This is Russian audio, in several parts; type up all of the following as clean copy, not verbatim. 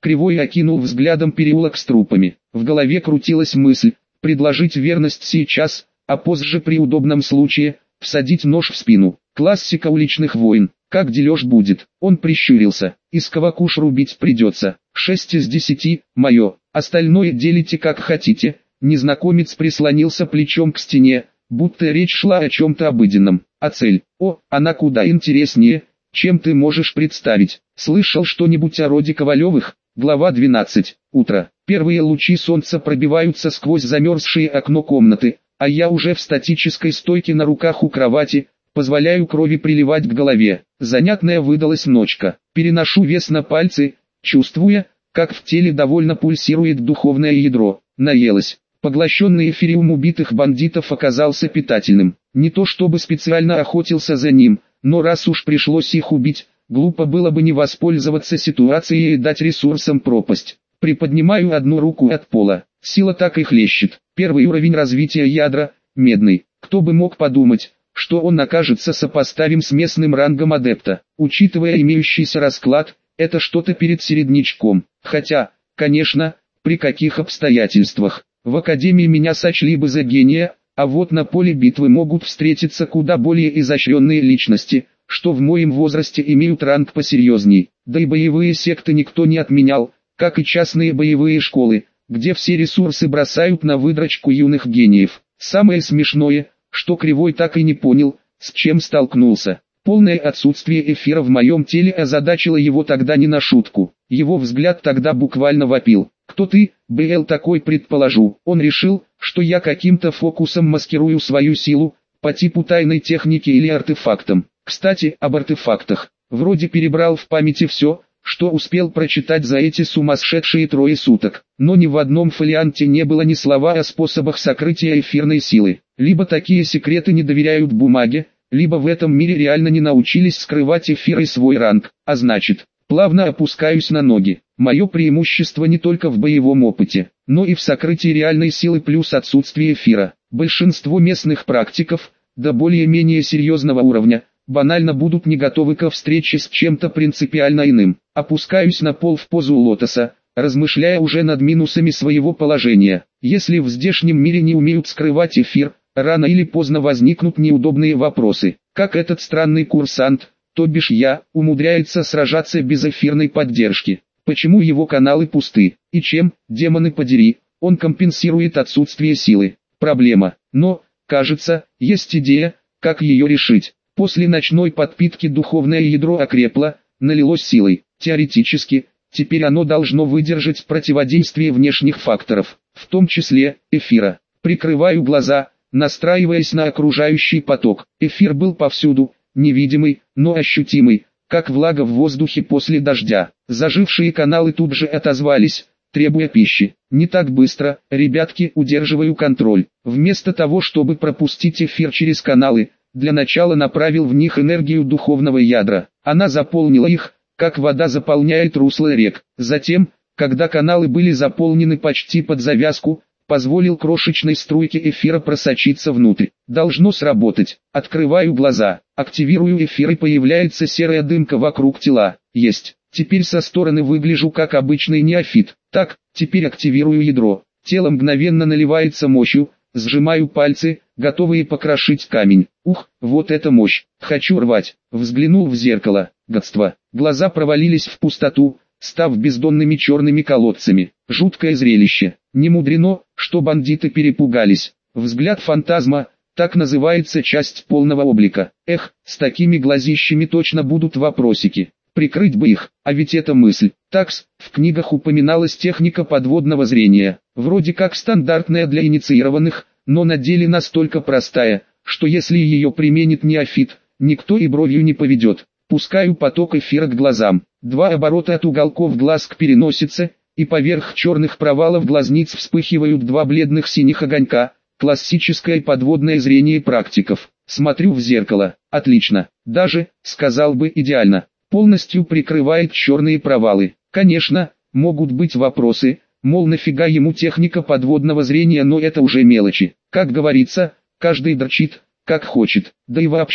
Кривой окинул взглядом переулок с трупами. В голове крутилась мысль, предложить верность сейчас, а позже при удобном случае, всадить нож в спину. Классика уличных войн. Как дележ будет? Он прищурился. Из кавакуш рубить придется. 6 из 10, мое. Остальное делите как хотите. Незнакомец прислонился плечом к стене, будто речь шла о чем-то обыденном. А цель? О, она куда интереснее, чем ты можешь представить. Слышал что-нибудь о роде Ковалевых? Глава 12. Утро. Первые лучи солнца пробиваются сквозь замерзшее окно комнаты, а я уже в статической стойке на руках у кровати, позволяю крови приливать к голове. Занятная выдалась ночка. Переношу вес на пальцы, чувствуя, как в теле довольно пульсирует духовное ядро. Наелась. Поглощенный эфириум убитых бандитов оказался питательным. Не то чтобы специально охотился за ним, но раз уж пришлось их убить, глупо было бы не воспользоваться ситуацией и дать ресурсам пропасть. Приподнимаю одну руку от пола. Сила так и хлещет. Первый уровень развития ядра – медный. Кто бы мог подумать, что он окажется сопоставим с местным рангом адепта. Учитывая имеющийся расклад, это что-то перед середнячком. Хотя, конечно, при каких обстоятельствах. В академии меня сочли бы за гения, а вот на поле битвы могут встретиться куда более изощренные личности, что в моем возрасте имеют ранг посерьезней. Да и боевые секты никто не отменял, как и частные боевые школы, где все ресурсы бросают на выдрочку юных гениев. Самое смешное, что Кривой так и не понял, с чем столкнулся. Полное отсутствие эфира в моем теле озадачило его тогда не на шутку. Его взгляд тогда буквально вопил. «Кто ты, БЛ такой предположу?» Он решил, что я каким-то фокусом маскирую свою силу, по типу тайной техники или артефактом. Кстати, об артефактах. Вроде перебрал в памяти все, что успел прочитать за эти сумасшедшие 3 суток. Но ни в одном фолианте не было ни слова о способах сокрытия эфирной силы. Либо такие секреты не доверяют бумаге, либо в этом мире реально не научились скрывать эфир и свой ранг. А значит, плавно опускаюсь на ноги. Мое преимущество не только в боевом опыте, но и в сокрытии реальной силы плюс отсутствие эфира. Большинство местных практиков, до более-менее серьезного уровня, банально будут не готовы ко встрече с чем-то принципиально иным. Опускаюсь на пол в позу лотоса, размышляя уже над минусами своего положения. Если в здешнем мире не умеют скрывать эфир, рано или поздно возникнут неудобные вопросы. Как этот странный курсант, то бишь я, умудряется сражаться без эфирной поддержки. Почему его каналы пусты? И чем, демоны подери, он компенсирует отсутствие силы? Проблема. Но, кажется, есть идея, как ее решить. После ночной подпитки духовное ядро окрепло, налилось силой. Теоретически, теперь оно должно выдержать противодействие внешних факторов, в том числе эфира. Прикрываю глаза, настраиваясь на окружающий поток. Эфир был повсюду, невидимый, но ощутимый, как влага в воздухе после дождя. Зажившие каналы тут же отозвались, требуя пищи. Не так быстро, ребятки, удерживаю контроль. Вместо того, чтобы пропустить эфир через каналы, для начала направил в них энергию духовного ядра. Она заполнила их, как вода заполняет русла рек. Затем, когда каналы были заполнены почти под завязку, позволил крошечной струйке эфира просочиться внутрь. Должно сработать. Открываю глаза, активирую эфир и появляется серая дымка вокруг тела. Есть. Теперь со стороны выгляжу как обычный неофит. Так, теперь активирую ядро. Тело мгновенно наливается мощью, сжимаю пальцы, готовые покрошить камень. Ух, вот это мощь. Хочу рвать. Взглянул в зеркало. Гадство. Глаза провалились в пустоту, став бездонными черными колодцами. Жуткое зрелище. Не мудрено, что бандиты перепугались. Взгляд фантазма, так называется часть полного облика. Эх, с такими глазищами точно будут вопросики. Прикрыть бы их, а ведь это мысль. Такс, в книгах упоминалась техника подводного зрения. Вроде как стандартная для инициированных, но на деле настолько простая, что если ее применит неофит, никто и бровью не поведет. Пускаю поток эфира к глазам. 2 оборота от уголков глаз к переносице, и поверх черных провалов глазниц вспыхивают 2 бледных синих огонька. Классическое подводное зрение практиков. Смотрю в зеркало. Отлично. Даже, сказал бы, идеально. Полностью прикрывает черные провалы. Конечно, могут быть вопросы, мол, нафига ему техника подводного зрения, но это уже мелочи. Как говорится, каждый дрочит, как хочет. Да и вообще,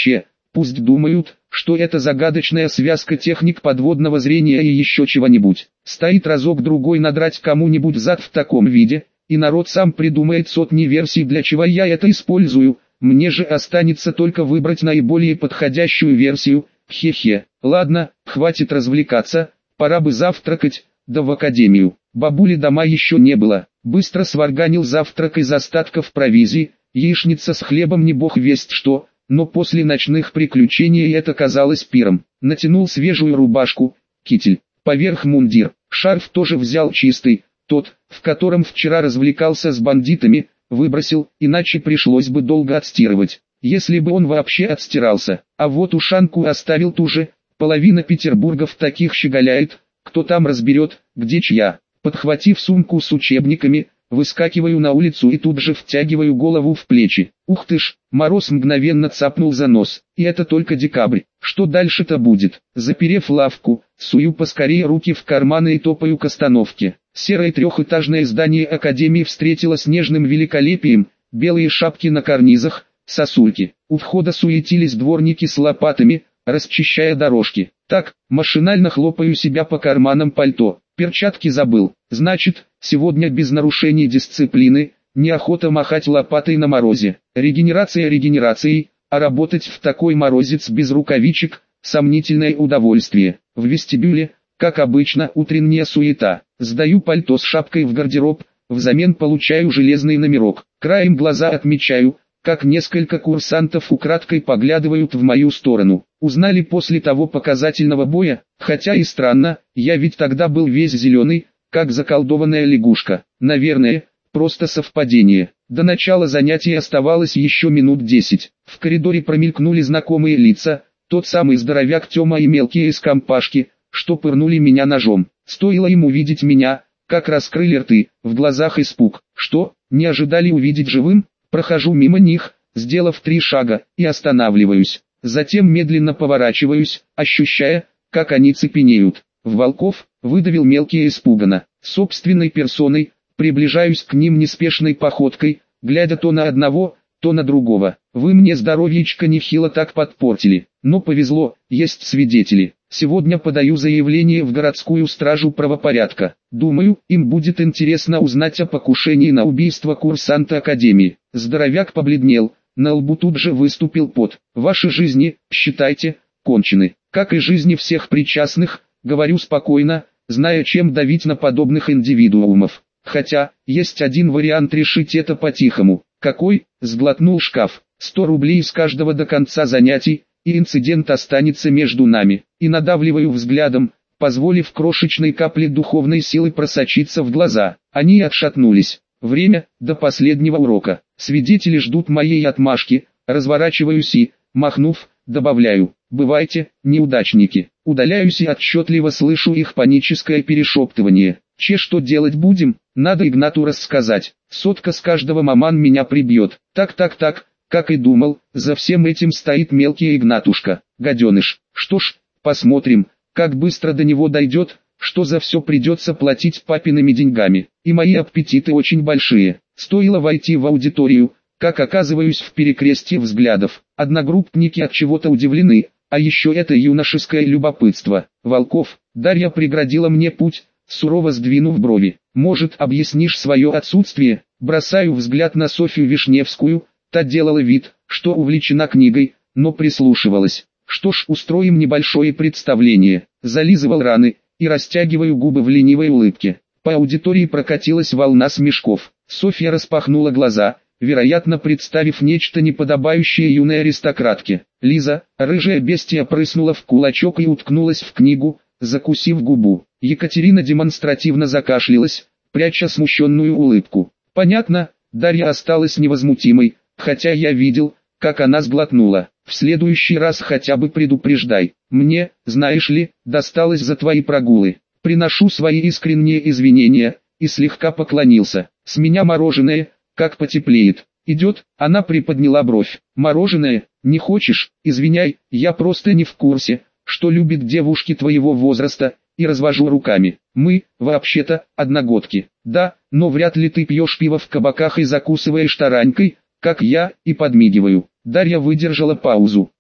Пусть думают, что это загадочная связка техник подводного зрения и еще чего-нибудь. Стоит разок-другой надрать кому-нибудь зад в таком виде, и народ сам придумает сотни версий, для чего я это использую. Мне же останется только выбрать наиболее подходящую версию. Хе-хе. Ладно, хватит развлекаться, пора бы завтракать, да в академию. Бабули дома еще не было. Быстро сварганил завтрак из остатков провизии, яичница с хлебом не бог весть что, но после ночных приключений это казалось пиром. Натянул свежую рубашку, китель, поверх мундир, шарф тоже взял чистый, тот, в котором вчера развлекался с бандитами, выбросил, иначе пришлось бы долго отстирывать, если бы он вообще отстирался. А вот ушанку оставил ту же, половина Петербурга в таких щеголяет, кто там разберет, где чья. Подхватив сумку с учебниками, выскакиваю на улицу и тут же втягиваю голову в плечи. Ух ты ж, мороз мгновенно цапнул за нос, и это только декабрь. Что дальше-то будет? Заперев лавку, сую поскорее руки в карманы и топаю к остановке. Серое трехэтажное здание академии встретило снежным великолепием, белые шапки на карнизах, сосульки. У входа суетились дворники с лопатами, расчищая дорожки. Так, машинально хлопаю себя по карманам пальто. Перчатки забыл. Значит, сегодня без нарушений дисциплины, неохота махать лопатой на морозе. Регенерация регенерацией, а работать в такой морозец без рукавичек – сомнительное удовольствие. В вестибюле, как обычно, утренняя суета. Сдаю пальто с шапкой в гардероб, взамен получаю железный номерок. Краем глаза отмечаю, как несколько курсантов украдкой поглядывают в мою сторону. Узнали после того показательного боя, хотя и странно, я ведь тогда был весь зеленый, как заколдованная лягушка. Наверное, просто совпадение. До начала занятий оставалось еще минут 10. В коридоре промелькнули знакомые лица, тот самый здоровяк Тёма и мелкие из компашки, что пырнули меня ножом. Стоило им увидеть меня, как раскрыли рты, в глазах испуг. Что, не ожидали увидеть живым? Прохожу мимо них, сделав 3 шага, и останавливаюсь. Затем медленно поворачиваюсь, ощущая, как они цепенеют. В волков, выдавил мелкий испуганно. Собственной персоной, приближаюсь к ним неспешной походкой, глядя то на одного, то на другого. Вы мне здоровьечко нехило так подпортили. Но повезло, есть свидетели. Сегодня подаю заявление в городскую стражу правопорядка. Думаю, им будет интересно узнать о покушении на убийство курсанта академии. Здоровяк побледнел, на лбу тут же выступил пот. Ваши жизни, считайте, кончены. Как и жизни всех причастных, говорю спокойно, зная, чем давить на подобных индивидуумов. Хотя, есть один вариант решить это по-тихому. Какой? Сглотнул шкаф. 100 рублей с каждого до конца занятий, и инцидент останется между нами. И надавливаю взглядом, позволив крошечной капле духовной силы просочиться в глаза. Они отшатнулись. Время, до последнего урока. Свидетели ждут моей отмашки, разворачиваюсь и, махнув, добавляю: «Бывайте, неудачники». Удаляюсь и отчетливо слышу их паническое перешептывание. Что делать будем? Надо Игнату рассказать. Сотка с каждого маман меня прибьет. Так, как и думал, за всем этим стоит мелкий Игнатушка, гаденыш. Что ж, посмотрим, как быстро до него дойдет, что за все придется платить папиными деньгами. И мои аппетиты очень большие. Стоило войти в аудиторию, как оказываюсь в перекрестье взглядов. Одногруппники от чего-то удивлены, а еще это юношеское любопытство. Волков, Дарья преградила мне путь, сурово сдвинув брови. Может, объяснишь свое отсутствие? Бросаю взгляд на Софью Вишневскую. Та делала вид, что увлечена книгой, но прислушивалась. Что ж, устроим небольшое представление. Зализывал раны и растягиваю губы в ленивой улыбке. По аудитории прокатилась волна смешков. Софья распахнула глаза, вероятно представив нечто неподобающее юной аристократке. Лиза, рыжая бестия, прыснула в кулачок и уткнулась в книгу, закусив губу. Екатерина демонстративно закашлялась, пряча смущенную улыбку. Понятно, Дарья осталась невозмутимой, хотя я видел, как она сглотнула. В следующий раз хотя бы предупреждай. Мне, знаешь ли, досталось за твои прогулы. Приношу свои искренние извинения, и слегка поклонился. С меня мороженое, как потеплеет. Идет? Она приподняла бровь. Мороженое? Не хочешь? Извиняй, я просто не в курсе, что любят девушки твоего возраста, и развожу руками. Мы, вообще-то, одногодки. Да, но вряд ли ты пьешь пиво в кабаках и закусываешь таранькой, как я, и подмигиваю. Дарья выдержала паузу.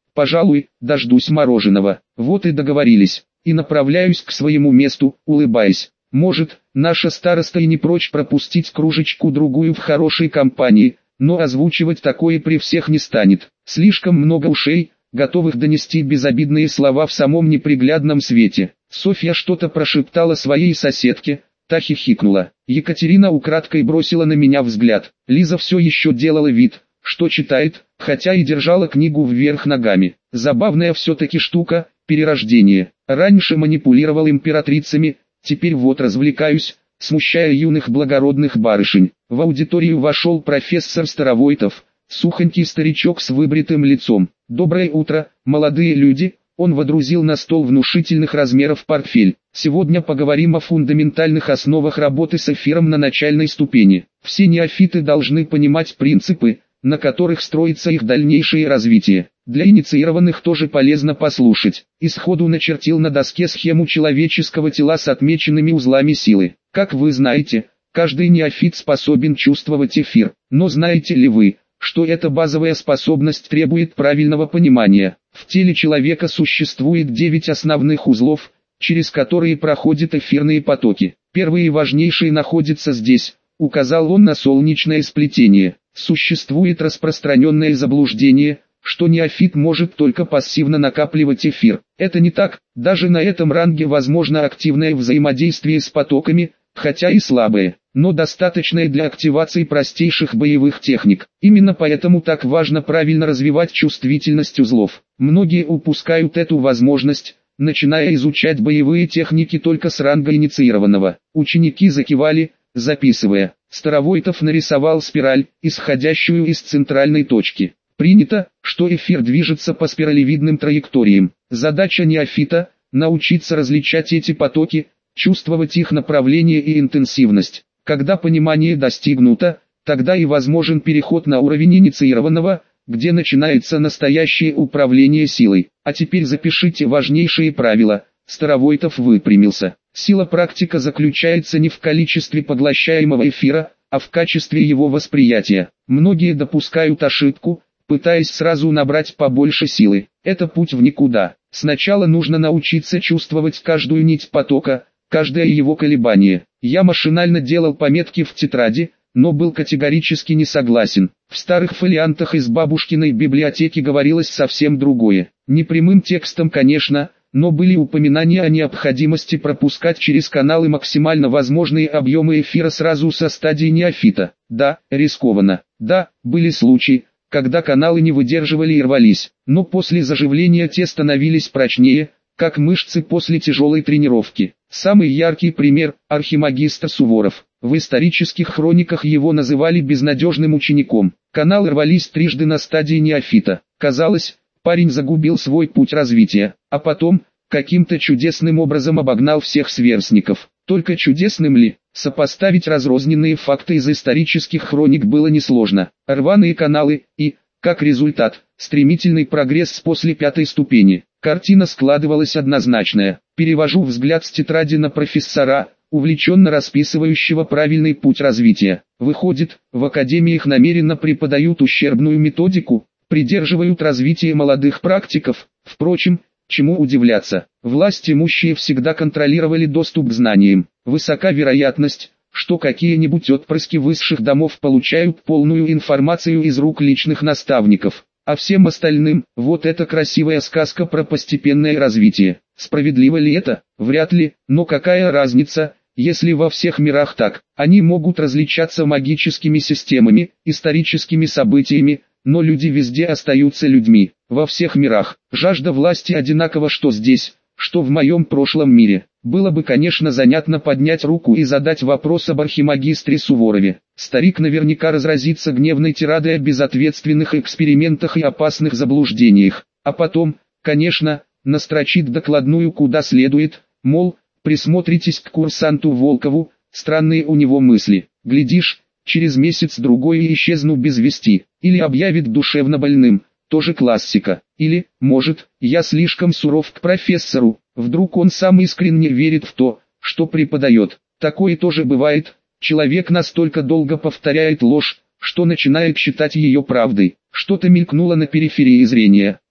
Пожалуй, дождусь мороженого. Вот и договорились. И направляюсь к своему месту, улыбаясь. Может, наша староста и не прочь пропустить кружечку-другую в хорошей компании, но озвучивать такое при всех не станет. Слишком много ушей, готовых донести безобидные слова в самом неприглядном свете. Софья что-то прошептала своей соседке, та хихикнула. Екатерина украдкой бросила на меня взгляд. Лиза все еще делала вид, что читает, хотя и держала книгу вверх ногами. Забавная все-таки штука, перерождение. Раньше манипулировал императрицами, теперь вот развлекаюсь, смущая юных благородных барышень. В аудиторию вошел профессор Старовойтов, сухонький старичок с выбритым лицом. «Доброе утро, молодые люди!» Он водрузил на стол внушительных размеров портфель. «Сегодня поговорим о фундаментальных основах работы с эфиром на начальной ступени. Все неофиты должны понимать принципы, на которых строится их дальнейшее развитие. Для инициированных тоже полезно послушать». И сходу начертил на доске схему человеческого тела с отмеченными узлами силы. Как вы знаете, каждый неофит способен чувствовать эфир. Но знаете ли вы, что эта базовая способность требует правильного понимания? В теле человека существует 9 основных узлов, через которые проходят эфирные потоки. Первый и важнейший находится здесь, указал он на солнечное сплетение. Существует распространенное заблуждение, что неофит может только пассивно накапливать эфир. Это не так, даже на этом ранге возможно активное взаимодействие с потоками, хотя и слабое, но достаточное для активации простейших боевых техник. Именно поэтому так важно правильно развивать чувствительность узлов. Многие упускают эту возможность, начиная изучать боевые техники только с ранга инициированного. Ученики закивали, записывая. Старовойтов нарисовал спираль, исходящую из центральной точки. Принято, что эфир движется по спиралевидным траекториям. Задача неофита – научиться различать эти потоки, чувствовать их направление и интенсивность. Когда понимание достигнуто, тогда и возможен переход на уровень инициированного, где начинается настоящее управление силой. А теперь запишите важнейшие правила. Старовойтов выпрямился. Сила практика заключается не в количестве поглощаемого эфира, а в качестве его восприятия. Многие допускают ошибку, пытаясь сразу набрать побольше силы. Это путь в никуда. Сначала нужно научиться чувствовать каждую нить потока, каждое его колебание. Я машинально делал пометки в тетради, но был категорически не согласен. В старых фолиантах из бабушкиной библиотеки говорилось совсем другое. Не прямым текстом, конечно, но были упоминания о необходимости пропускать через каналы максимально возможные объемы эфира сразу со стадии неофита. Да, рискованно. Да, были случаи, когда каналы не выдерживали и рвались, но после заживления те становились прочнее, как мышцы после тяжелой тренировки. Самый яркий пример – архимагистр Суворов. В исторических хрониках его называли безнадежным учеником. Каналы рвались трижды на стадии неофита. Казалось, парень загубил свой путь развития, а потом, каким-то чудесным образом обогнал всех сверстников. Только чудесным ли? Сопоставить разрозненные факты из исторических хроник было несложно. Рваные каналы и, как результат, стремительный прогресс после 5-й ступени. Картина складывалась однозначная. Перевожу взгляд с тетради на профессора, увлеченно расписывающего правильный путь развития. Выходит, в академиях намеренно преподают ущербную методику, придерживают развитие молодых практиков. Впрочем, чему удивляться? Власть имущие всегда контролировали доступ к знаниям. Высока вероятность, что какие-нибудь отпрыски высших домов получают полную информацию из рук личных наставников. А всем остальным, вот эта красивая сказка про постепенное развитие. Справедливо ли это? Вряд ли, но какая разница, если во всех мирах так? Они могут различаться магическими системами, историческими событиями, но люди везде остаются людьми. Во всех мирах, жажда власти одинакова что здесь, что в моем прошлом мире. Было бы, конечно, занятно поднять руку и задать вопрос об архимагистре Суворове. Старик наверняка разразится гневной тирадой о безответственных экспериментах и опасных заблуждениях. А потом, конечно, настрочит докладную куда следует, мол, присмотритесь к курсанту Волкову, странные у него мысли. Глядишь, через месяц-другой и исчезну без вести. Или объявит душевно больным. Тоже классика. Или, может, я слишком суров к профессору, вдруг он сам искренне верит в то, что преподает. Такое тоже бывает, человек настолько долго повторяет ложь, что начинает считать ее правдой. Что-то мелькнуло на периферии зрения.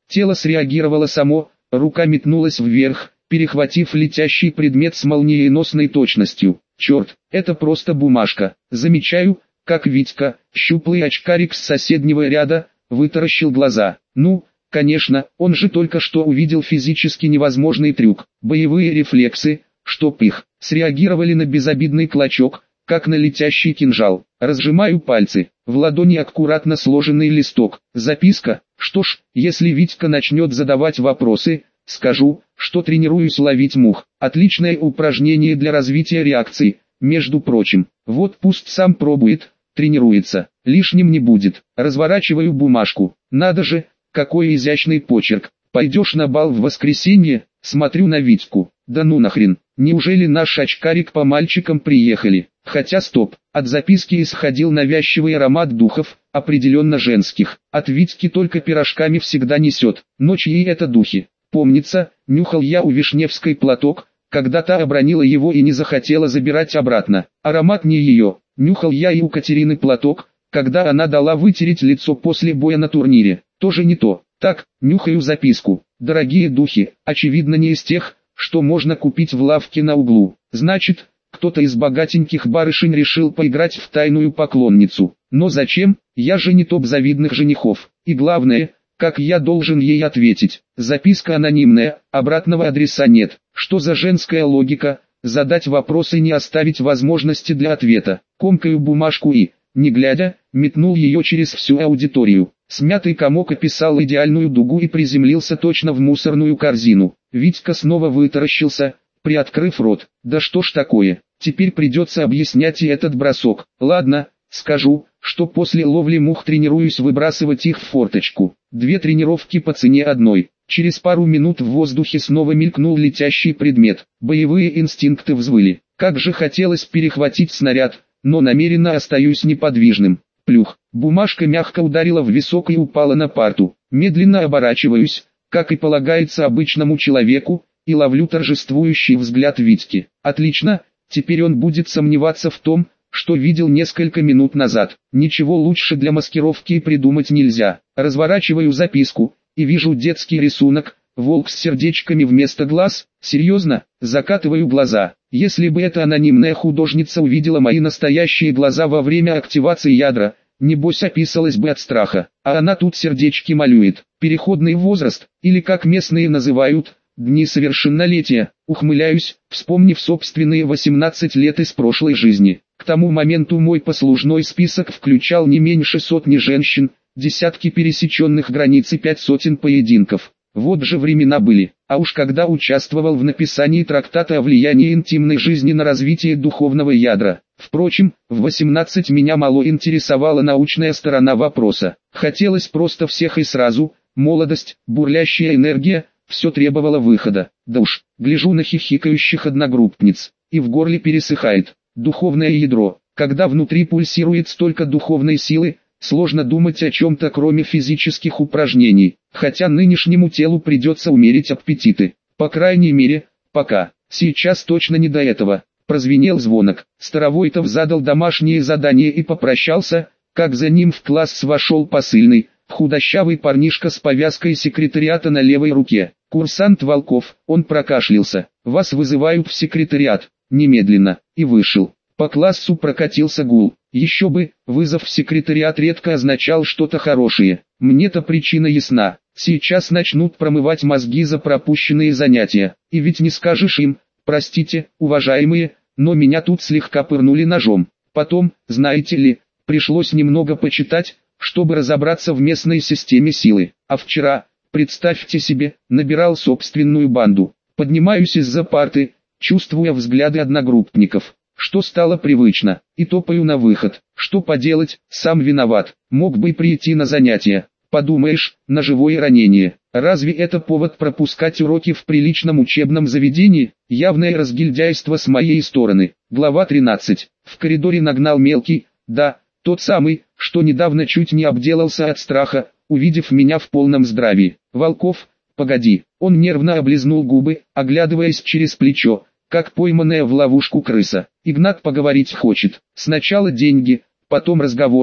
Тело среагировало само, рука метнулась вверх, перехватив летящий предмет с молниеносной точностью. Черт, это просто бумажка. Замечаю, как Витька, щуплый очкарик с соседнего ряда, вытаращил глаза. Ну, конечно, он же только что увидел физически невозможный трюк. Боевые рефлексы, чтоб их, среагировали на безобидный клочок, как на летящий кинжал. Разжимаю пальцы, в ладони аккуратно сложенный листок. Записка. Что ж, если Витька начнет задавать вопросы, скажу, что тренируюсь ловить мух. Отличное упражнение для развития реакций, между прочим. Вот пусть сам пробует, тренируется, лишним не будет. Разворачиваю бумажку. Надо же, какой изящный почерк. Пойдешь на бал в воскресенье? Смотрю на Витьку. Да ну нахрен, неужели наш очкарик по мальчикам приехали? Хотя стоп, от записки исходил навязчивый аромат духов, определенно женских. От Витьки только пирожками всегда несет, но чьи это духи? Помнится, нюхал я у Вишневской платок, когда та обронила его и не захотела забирать обратно. Аромат не ее. Нюхал я и у Катерины платок, когда она дала вытереть лицо после боя на турнире. Тоже не то. Так, нюхаю записку. Дорогие духи, очевидно не из тех, что можно купить в лавке на углу. Значит, кто-то из богатеньких барышень решил поиграть в тайную поклонницу. Но зачем? Я же не топ завидных женихов. И главное, как я должен ей ответить? Записка анонимная, обратного адреса нет. Что за женская логика? Задать вопрос и не оставить возможности для ответа. Комкаю бумажку и, не глядя, метнул ее через всю аудиторию. Смятый комок описал идеальную дугу и приземлился точно в мусорную корзину. Витька снова вытаращился, приоткрыв рот. Да что ж такое, теперь придется объяснять и этот бросок. Ладно, скажу, что после ловли мух тренируюсь выбрасывать их в форточку. 2 тренировки по цене одной. Через пару минут в воздухе снова мелькнул летящий предмет. Боевые инстинкты взвыли. Как же хотелось перехватить снаряд, но намеренно остаюсь неподвижным. Плюх. Бумажка мягко ударила в висок и упала на парту. Медленно оборачиваюсь, как и полагается обычному человеку, и ловлю торжествующий взгляд Витьки. Отлично, теперь он будет сомневаться в том, что видел несколько минут назад. Ничего лучше для маскировки придумать нельзя. Разворачиваю записку, и вижу детский рисунок, волк с сердечками вместо глаз. Серьезно, закатываю глаза. Если бы эта анонимная художница увидела мои настоящие глаза во время активации ядра, небось описалась бы от страха. А она тут сердечки малюет. Переходный возраст, или как местные называют, дни совершеннолетия. Ухмыляюсь, вспомнив собственные 18 лет из прошлой жизни. К тому моменту мой послужной список включал не меньше сотни женщин, десятки пересеченных границ и 5 сотен поединков. Вот же времена были. А уж когда участвовал в написании трактата о влиянии интимной жизни на развитие духовного ядра. Впрочем, в 18 меня мало интересовала научная сторона вопроса. Хотелось просто всех и сразу, молодость, бурлящая энергия, все требовало выхода. Да уж, гляжу на хихикающих одногруппниц, и в горле пересыхает. Духовное ядро. Когда внутри пульсирует столько духовной силы, сложно думать о чем-то кроме физических упражнений, хотя нынешнему телу придется умерить аппетиты. По крайней мере, пока. Сейчас точно не до этого. Прозвенел звонок. Старовойтов задал домашнее задание и попрощался, как за ним в класс вошел посыльный, худощавый парнишка с повязкой секретариата на левой руке. Курсант Волков, он прокашлялся. Вас вызывают в секретариат. Немедленно. И вышел. По классу прокатился гул. Еще бы, вызов в секретариат редко означал что-то хорошее. Мне-то причина ясна. Сейчас начнут промывать мозги за пропущенные занятия. И ведь не скажешь им: простите, уважаемые, но меня тут слегка пырнули ножом. Потом, знаете ли, пришлось немного почитать, чтобы разобраться в местной системе силы. А вчера, представьте себе, набирал собственную банду. Поднимаюсь из-за парты, чувствуя взгляды одногруппников, что стало привычно, и топаю на выход. Что поделать, сам виноват. Мог бы прийти на занятия. Подумаешь, ножевое ранение. Разве это повод пропускать уроки в приличном учебном заведении? Явное разгильдяйство с моей стороны. Глава 13. В коридоре нагнал мелкий, да, тот самый, что недавно чуть не обделался от страха, увидев меня в полном здравии. Волков, погоди. Он нервно облизнул губы, оглядываясь через плечо, как пойманная в ловушку крыса. Игнат поговорить хочет. Сначала деньги, потом разговоры.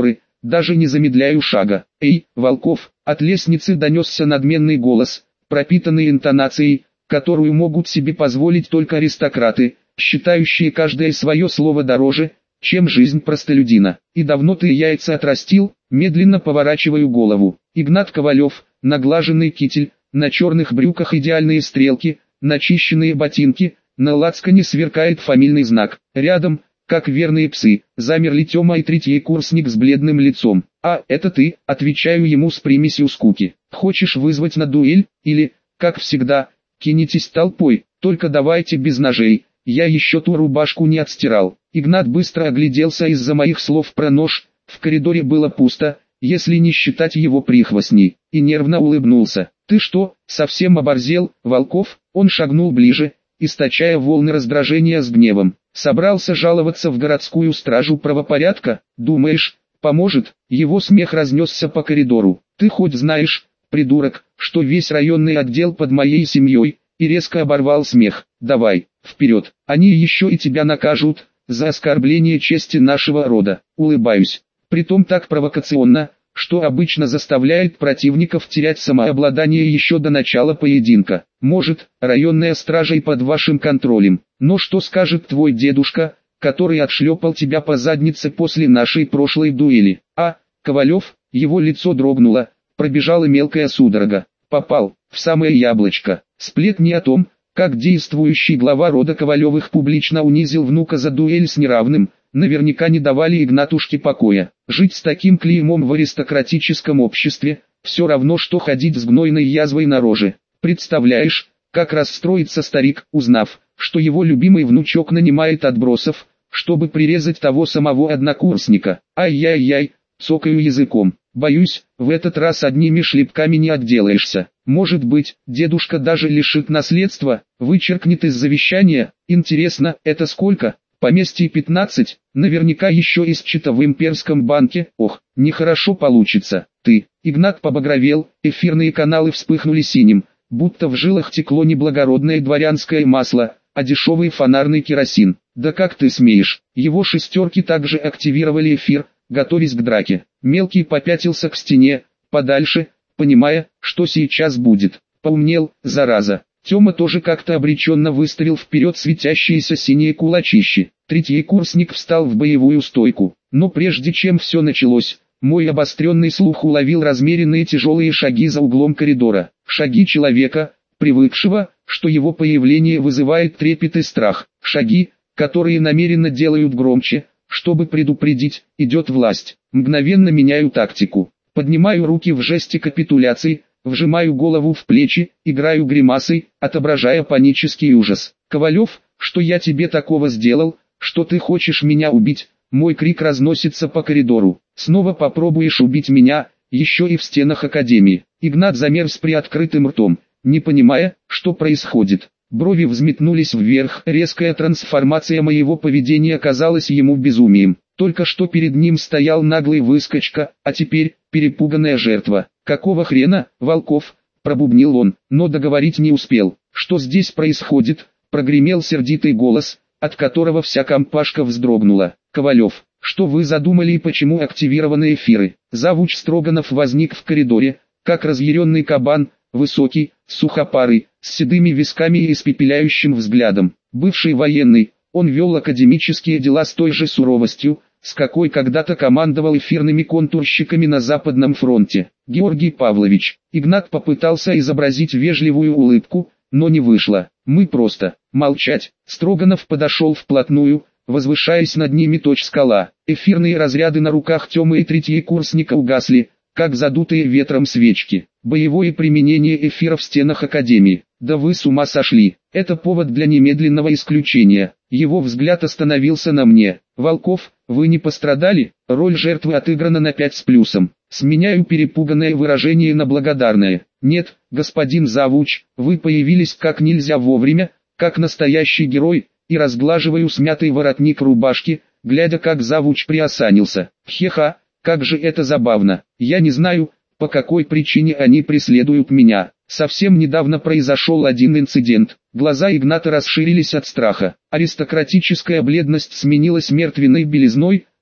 даже не замедляю шага. «Эй, Волков!» От лестницы донесся надменный голос, пропитанный интонацией, которую могут себе позволить только аристократы, считающие каждое свое слово дороже, чем жизнь простолюдина. «И давно ты яйца отрастил?» Медленно поворачиваю голову. Игнат Ковалев, наглаженный китель, на черных брюках идеальные стрелки, начищенные ботинки, на лацкане сверкает фамильный знак. Рядом, как верные псы, замерли Тёма и третий курсник с бледным лицом. «А, это ты?» — отвечаю ему с примесью скуки. «Хочешь вызвать на дуэль, или, как всегда, кинетесь толпой? Только давайте без ножей, я еще ту рубашку не отстирал». Игнат быстро огляделся из-за моих слов про нож, в коридоре было пусто, если не считать его прихвостней, и нервно улыбнулся. «Ты что, совсем оборзел, Волков?» Он шагнул ближе, источая волны раздражения с гневом. «Собрался жаловаться в городскую стражу правопорядка? Думаешь, поможет?» Его смех разнесся по коридору. «Ты хоть знаешь, придурок, что весь районный отдел под моей семьей?» И резко оборвал смех. «Давай, вперед, они еще и тебя накажут за оскорбление чести нашего рода». Улыбаюсь, притом так провокационно, что обычно заставляет противников терять самообладание еще до начала поединка. «Может, районная стража и под вашим контролем, но что скажет твой дедушка, который отшлепал тебя по заднице после нашей прошлой дуэли?» «А, Ковалев?» Его лицо дрогнуло, пробежала мелкая судорога. Попал в самое яблочко. Сплетни о том, как действующий глава рода Ковалевых публично унизил внука за дуэль с неравным, наверняка не давали Игнатушке покоя. Жить с таким клеймом в аристократическом обществе, все равно что ходить с гнойной язвой на роже. Представляешь, как расстроится старик, узнав, что его любимый внучок нанимает отбросов, чтобы прирезать того самого однокурсника. Ай-яй-яй, цокаю языком. Боюсь, в этот раз одними шлепками не отделаешься. Может быть, дедушка даже лишит наследства, вычеркнет из завещания. Интересно, это сколько? Поместье 15, наверняка еще и с счета в имперском банке. Ох, нехорошо получится. Ты, Игнат побагровел, эфирные каналы вспыхнули синим, будто в жилах текло не благородное дворянское масло, а дешевый фонарный керосин. Да как ты смеешь? Его шестерки также активировали эфир, готовясь к драке. Мелкий попятился к стене, подальше, понимая, что сейчас будет. Поумнел, зараза. Тёма тоже как-то обреченно выставил вперед светящиеся синие кулачищи. Третий курсник встал в боевую стойку. Но прежде чем все началось, мой обостренный слух уловил размеренные тяжелые шаги за углом коридора. Шаги человека, привыкшего, что его появление вызывает трепет и страх. Шаги, которые намеренно делают громче, чтобы предупредить, идет власть. Мгновенно меняю тактику. Поднимаю руки в жесте капитуляции, вжимаю голову в плечи, играю гримасой, отображая панический ужас. «Ковалев, что я тебе такого сделал, что ты хочешь меня убить?» Мой крик разносится по коридору. «Снова попробуешь убить меня, еще и в стенах академии». Игнат замер с приоткрытым ртом, не понимая, что происходит. Брови взметнулись вверх, резкая трансформация моего поведения казалась ему безумием. Только что перед ним стоял наглый выскочка, а теперь перепуганная жертва. «Какого хрена, Волков?» – пробубнил он, но договорить не успел. «Что здесь происходит?» – прогремел сердитый голос, от которого вся компашка вздрогнула. «Ковалев, что вы задумали и почему активированы эфиры?» Завуч Строганов возник в коридоре, как разъяренный кабан, высокий, сухопарый, с седыми висками и испепеляющим взглядом. Бывший военный, он вел академические дела с той же суровостью, с какой когда-то командовал эфирными контурщиками на Западном фронте. «Георгий Павлович». Игнат попытался изобразить вежливую улыбку, но не вышло. «Мы просто...» «Молчать». Строганов подошел вплотную, возвышаясь над ними точь скала. Эфирные разряды на руках Тёмы и третьекурсника угасли, как задутые ветром свечки. Боевое применение эфира в стенах академии. Да вы с ума сошли. Это повод для немедленного исключения. Его взгляд остановился на мне. «Волков, вы не пострадали?» Роль жертвы отыграна на 5 с плюсом. Сменяю перепуганное выражение на благодарное. «Нет, господин завуч, вы появились как нельзя вовремя, как настоящий герой», и разглаживаю смятый воротник рубашки, глядя как завуч приосанился. «Хе-ха, как же это забавно. Я не знаю, по какой причине они преследуют меня. Совсем недавно произошел один инцидент». Глаза Игната расширились от страха. Аристократическая бледность сменилась мертвенной белизной,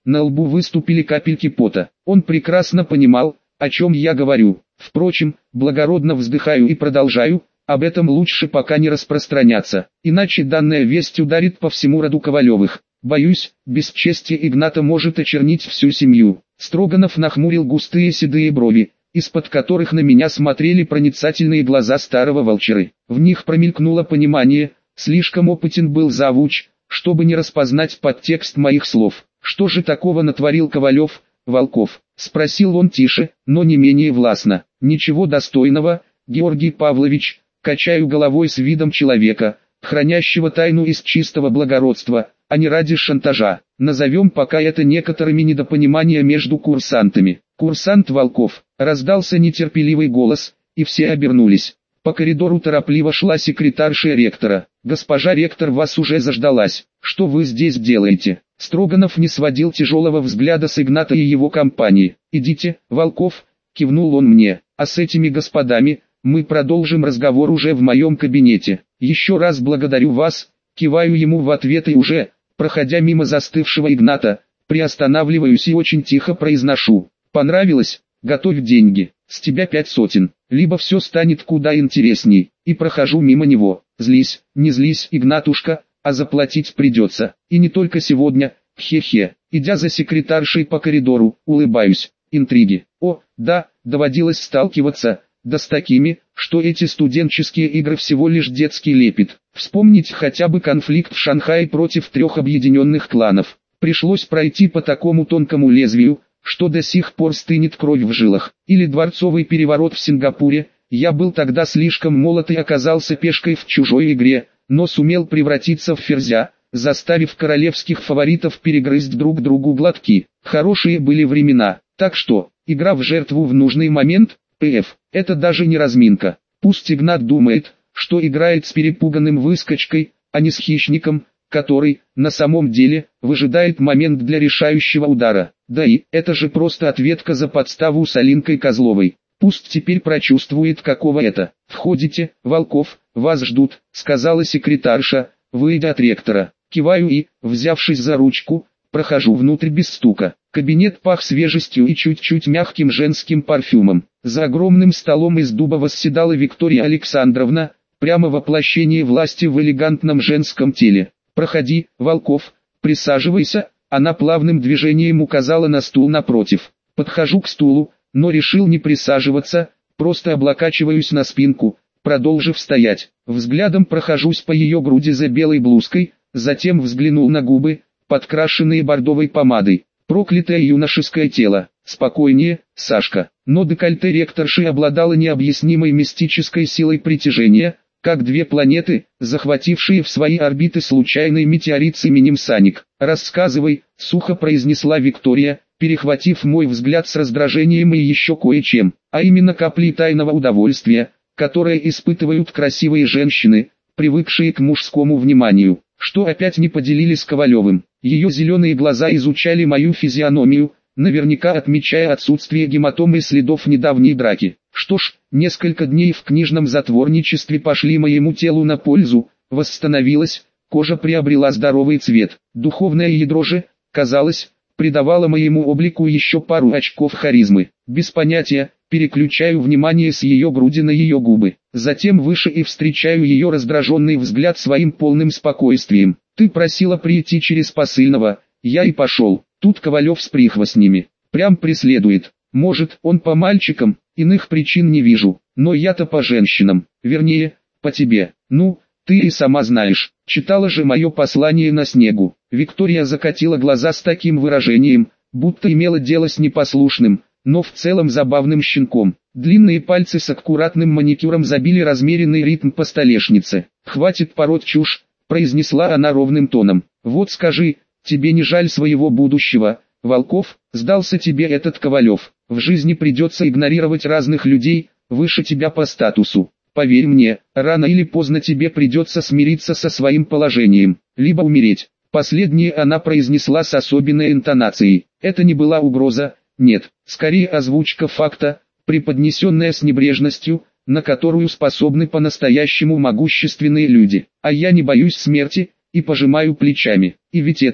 на лбу выступили капельки пота. Он прекрасно понимал, о чем я говорю. Впрочем, благородно вздыхаю и продолжаю, об этом лучше пока не распространяться, иначе данная весть ударит по всему роду Ковалевых. Боюсь, бесчестие Игната может очернить всю семью. Строганов нахмурил густые седые брови, из-под которых на меня смотрели проницательные глаза старого волчары. В них промелькнуло понимание, слишком опытен был завуч, чтобы не распознать подтекст моих слов. «Что же такого натворил Ковалев, Волков?» — спросил он тише, но не менее властно. «Ничего достойного, Георгий Павлович», — качаю головой с видом человека, хранящего тайну из чистого благородства, а не ради шантажа. Назовем пока это некоторыми недопонимания между курсантами. «Курсант Волков», — раздался нетерпеливый голос, и все обернулись. По коридору торопливо шла секретарша ректора. «Госпожа ректор вас уже заждалась. Что вы здесь делаете?» Строганов не сводил тяжелого взгляда с Игната и его компании. «Идите, Волков», — кивнул он мне, — «а с этими господами мы продолжим разговор уже в моем кабинете. Еще раз благодарю вас», — киваю ему в ответ и уже, проходя мимо застывшего Игната, приостанавливаюсь и очень тихо произношу: «Понравилось? Готовь деньги, с тебя 5 сотен, либо все станет куда интересней», и прохожу мимо него. «Злись, не злись, Игнатушка, а заплатить придется, и не только сегодня, хе-хе». Идя за секретаршей по коридору, улыбаюсь. Интриги. О, да, доводилось сталкиваться, да с такими, что эти студенческие игры всего лишь детский лепет. Вспомнить хотя бы конфликт в Шанхае против 3 объединенных кланов. Пришлось пройти по такому тонкому лезвию, что до сих пор стынет кровь в жилах. Или дворцовый переворот в Сингапуре. Я был тогда слишком молод и оказался пешкой в чужой игре, но сумел превратиться в ферзя, заставив королевских фаворитов перегрызть друг другу глотки. Хорошие были времена, так что, игра в жертву в нужный момент, ПФ, это даже не разминка. Пусть Игнат думает, что играет с перепуганным выскочкой, а не с хищником, который, на самом деле, выжидает момент для решающего удара. Да и, это же просто ответка за подставу с Алинкой Козловой. Пусть теперь прочувствует, каково это. «Входите, Волков, вас ждут», — сказала секретарша, выйдя от ректора. Киваю и, взявшись за ручку, прохожу внутрь без стука. Кабинет пах свежестью и чуть-чуть мягким женским парфюмом. За огромным столом из дуба восседала Виктория Александровна, прямо воплощение власти в элегантном женском теле. «Проходи, Волков, присаживайся», — она плавным движением указала на стул напротив. Подхожу к стулу, но решил не присаживаться, просто облокачиваюсь на спинку, продолжив стоять. Взглядом прохожусь по ее груди за белой блузкой, затем взглянул на губы, подкрашенные бордовой помадой. Проклятое юношеское тело. Спокойнее, Сашка. Но декольте ректорши обладало необъяснимой мистической силой притяжения, как 2 планеты, захватившие в свои орбиты случайный метеорит с именем Саник. «Рассказывай», — сухо произнесла Виктория, перехватив мой взгляд с раздражением и еще кое-чем, а именно каплей тайного удовольствия, которое испытывают красивые женщины, привыкшие к мужскому вниманию. Что опять не поделили с Ковалевым? Ее зеленые глаза изучали мою физиономию, наверняка отмечая отсутствие гематом и следов недавней драки. Что ж, несколько дней в книжном затворничестве пошли моему телу на пользу, восстановилась, кожа приобрела здоровый цвет. Духовное ядро же, казалось, придавало моему облику еще пару очков харизмы. Без понятия, переключаю внимание с ее груди на ее губы, затем выше и встречаю ее раздраженный взгляд своим полным спокойствием. «Ты просила прийти через посыльного, я и пошел». Тут Ковалев с прихвостнями. Прям преследует. Может, он по мальчикам, иных причин не вижу, но я-то по женщинам, вернее, по тебе. Ну, ты и сама знаешь, читала же мое послание на снегу. Виктория закатила глаза с таким выражением, будто имела дело с непослушным, но в целом забавным щенком. Длинные пальцы с аккуратным маникюром забили размеренный ритм по столешнице. «Хватит пороть чушь», — произнесла она ровным тоном. «Вот скажи, тебе не жаль своего будущего, Волков? Сдался тебе этот Ковалев. В жизни придется игнорировать разных людей, выше тебя по статусу. Поверь мне, рано или поздно тебе придется смириться со своим положением, либо умереть». Последнее она произнесла с особенной интонацией. Это не была угроза, нет, скорее озвучка факта, преподнесенная с небрежностью, на которую способны по-настоящему могущественные люди. А я не боюсь смерти, и пожимаю плечами. И ведь это,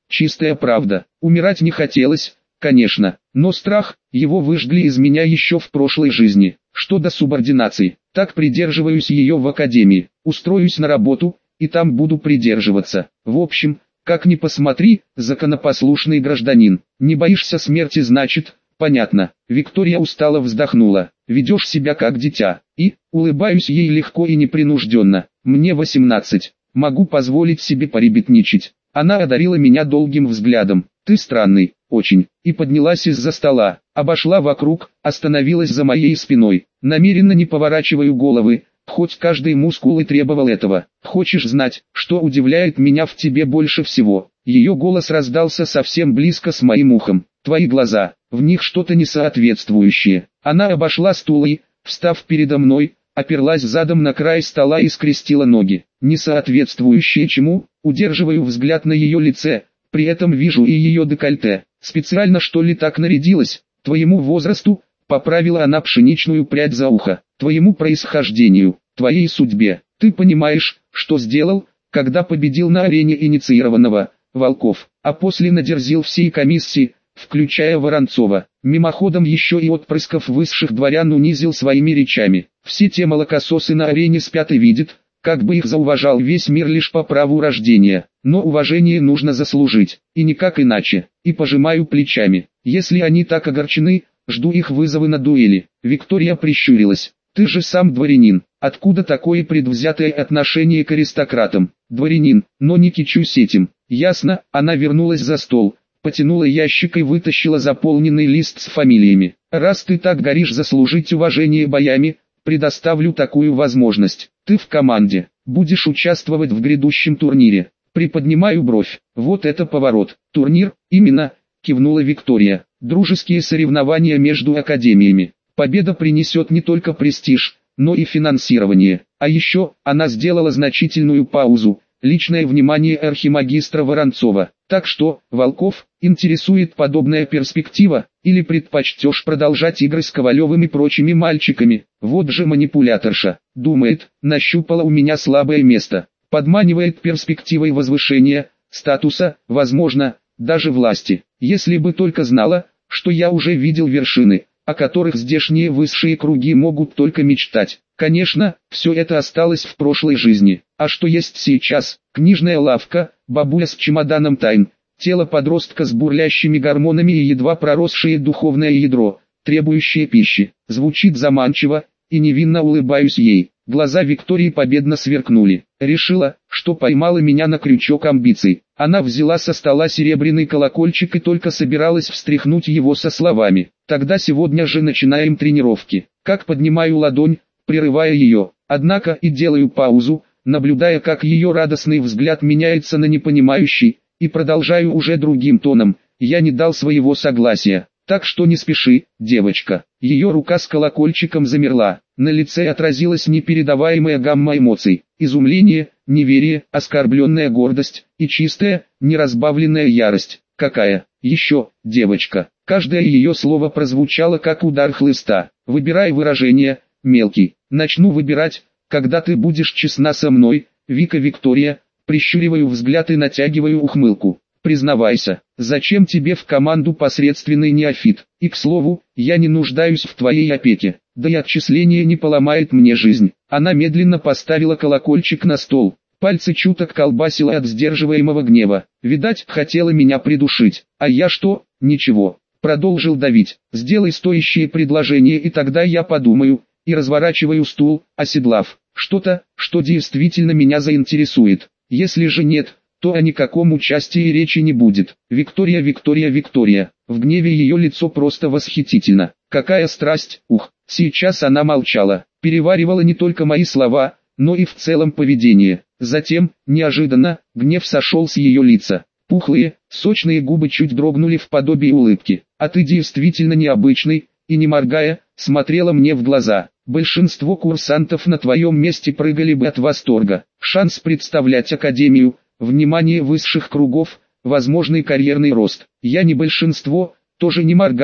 чистая правда. Умирать не хотелось, конечно, но страх, его выжгли из меня еще в прошлой жизни. Что до субординации, так придерживаюсь ее в академии. Устроюсь на работу, и там буду придерживаться. В общем, как ни посмотри, законопослушный гражданин. Не боишься смерти, значит, понятно. Виктория устало вздохнула. Ведешь себя как дитя. И, улыбаюсь ей легко и непринужденно. Мне 18. Могу позволить себе поребятничать. Она одарила меня долгим взглядом. Ты странный, очень. И поднялась из-за стола. Обошла вокруг, остановилась за моей спиной. Намеренно не поворачиваю головы, хоть каждый мускул и требовал этого. Хочешь знать, что удивляет меня в тебе больше всего? Ее голос раздался совсем близко с моим ухом. Твои глаза, в них что-то несоответствующее. Она обошла стул и, встав передо мной, оперлась задом на край стола и скрестила ноги. Несоответствующее чему? Удерживаю взгляд на ее лице, при этом вижу и ее декольте. Специально что ли так нарядилась? Твоему возрасту, поправила она пшеничную прядь за ухо, твоему происхождению, твоей судьбе. Ты понимаешь, что сделал, когда победил на арене инициированного, Волков, а после надерзил всей комиссии, включая Воронцова. Мимоходом еще и отпрысков высших дворян унизил своими речами. Все те молокососы на арене спят и видят, как бы их зауважал весь мир лишь по праву рождения. Но уважение нужно заслужить, и никак иначе. И пожимаю плечами. Если они так огорчены, жду их вызовы на дуэли. Виктория прищурилась. Ты же сам дворянин. Откуда такое предвзятое отношение к аристократам? Дворянин, но не кичусь этим. Ясно, она вернулась за стол, потянула ящик и вытащила заполненный лист с фамилиями. Раз ты так горишь заслужить уважение боями, предоставлю такую возможность. Ты в команде, будешь участвовать в грядущем турнире. Приподнимаю бровь. Вот это поворот. Турнир, именно, кивнула Виктория. Дружеские соревнования между академиями. Победа принесет не только престиж, но и финансирование. А еще, она сделала значительную паузу. Личное внимание архимагистра Воронцова. Так что, Волков, интересует подобная перспектива, или предпочтешь продолжать игры с Ковалевым и прочими мальчиками? Вот же манипуляторша, думает, нащупала у меня слабое место. Подманивает перспективой возвышения, статуса, возможно, даже власти. Если бы только знала, что я уже видел вершины, о которых здешние высшие круги могут только мечтать. Конечно, все это осталось в прошлой жизни. А что есть сейчас? Книжная лавка, бабуля с чемоданом тайн, тело подростка с бурлящими гормонами и едва проросшее духовное ядро, требующее пищи. Звучит заманчиво, и невинно улыбаюсь ей. Глаза Виктории победно сверкнули. Решила, что поймала меня на крючок амбиций. Она взяла со стола серебряный колокольчик и только собиралась встряхнуть его со словами: «Тогда сегодня же начинаем тренировки». Как поднимаю ладонь, прерывая ее, однако и делаю паузу, наблюдая, как ее радостный взгляд меняется на непонимающий, и продолжаю уже другим тоном: «Я не дал своего согласия, так что не спеши, девочка». Ее рука с колокольчиком замерла, на лице отразилась непередаваемая гамма эмоций: изумление, неверие, оскорбленная гордость и чистая, неразбавленная ярость. Какая еще девочка? Каждое ее слово прозвучало как удар хлыста. Выбирай выражение, мелкий. Начну выбирать, когда ты будешь честна со мной, Вика. Виктория, прищуриваю взгляд и натягиваю ухмылку. Признавайся, зачем тебе в команду посредственный неофит? И к слову, я не нуждаюсь в твоей опеке, да и отчисление не поломает мне жизнь. Она медленно поставила колокольчик на стол, пальцы чуток колбасило от сдерживаемого гнева. Видать, хотела меня придушить, а я что? Ничего. Продолжил давить. Сделай стоящее предложение, и тогда я подумаю. И разворачиваю стул, оседлав что-то, что действительно меня заинтересует. Если же нет, то о никаком участии речи не будет. Виктория, Виктория, Виктория. В гневе ее лицо просто восхитительно. Какая страсть! Ух! Сейчас она молчала, переваривала не только мои слова, но и в целом поведение. Затем, неожиданно, гнев сошел с ее лица. Пухлые, сочные губы чуть дрогнули в подобии улыбки. А ты действительно необычный, и не моргая, смотрела мне в глаза. Большинство курсантов на твоем месте прыгали бы от восторга. Шанс представлять академию, внимание высших кругов, возможный карьерный рост. Я не большинство, тоже не моргаю,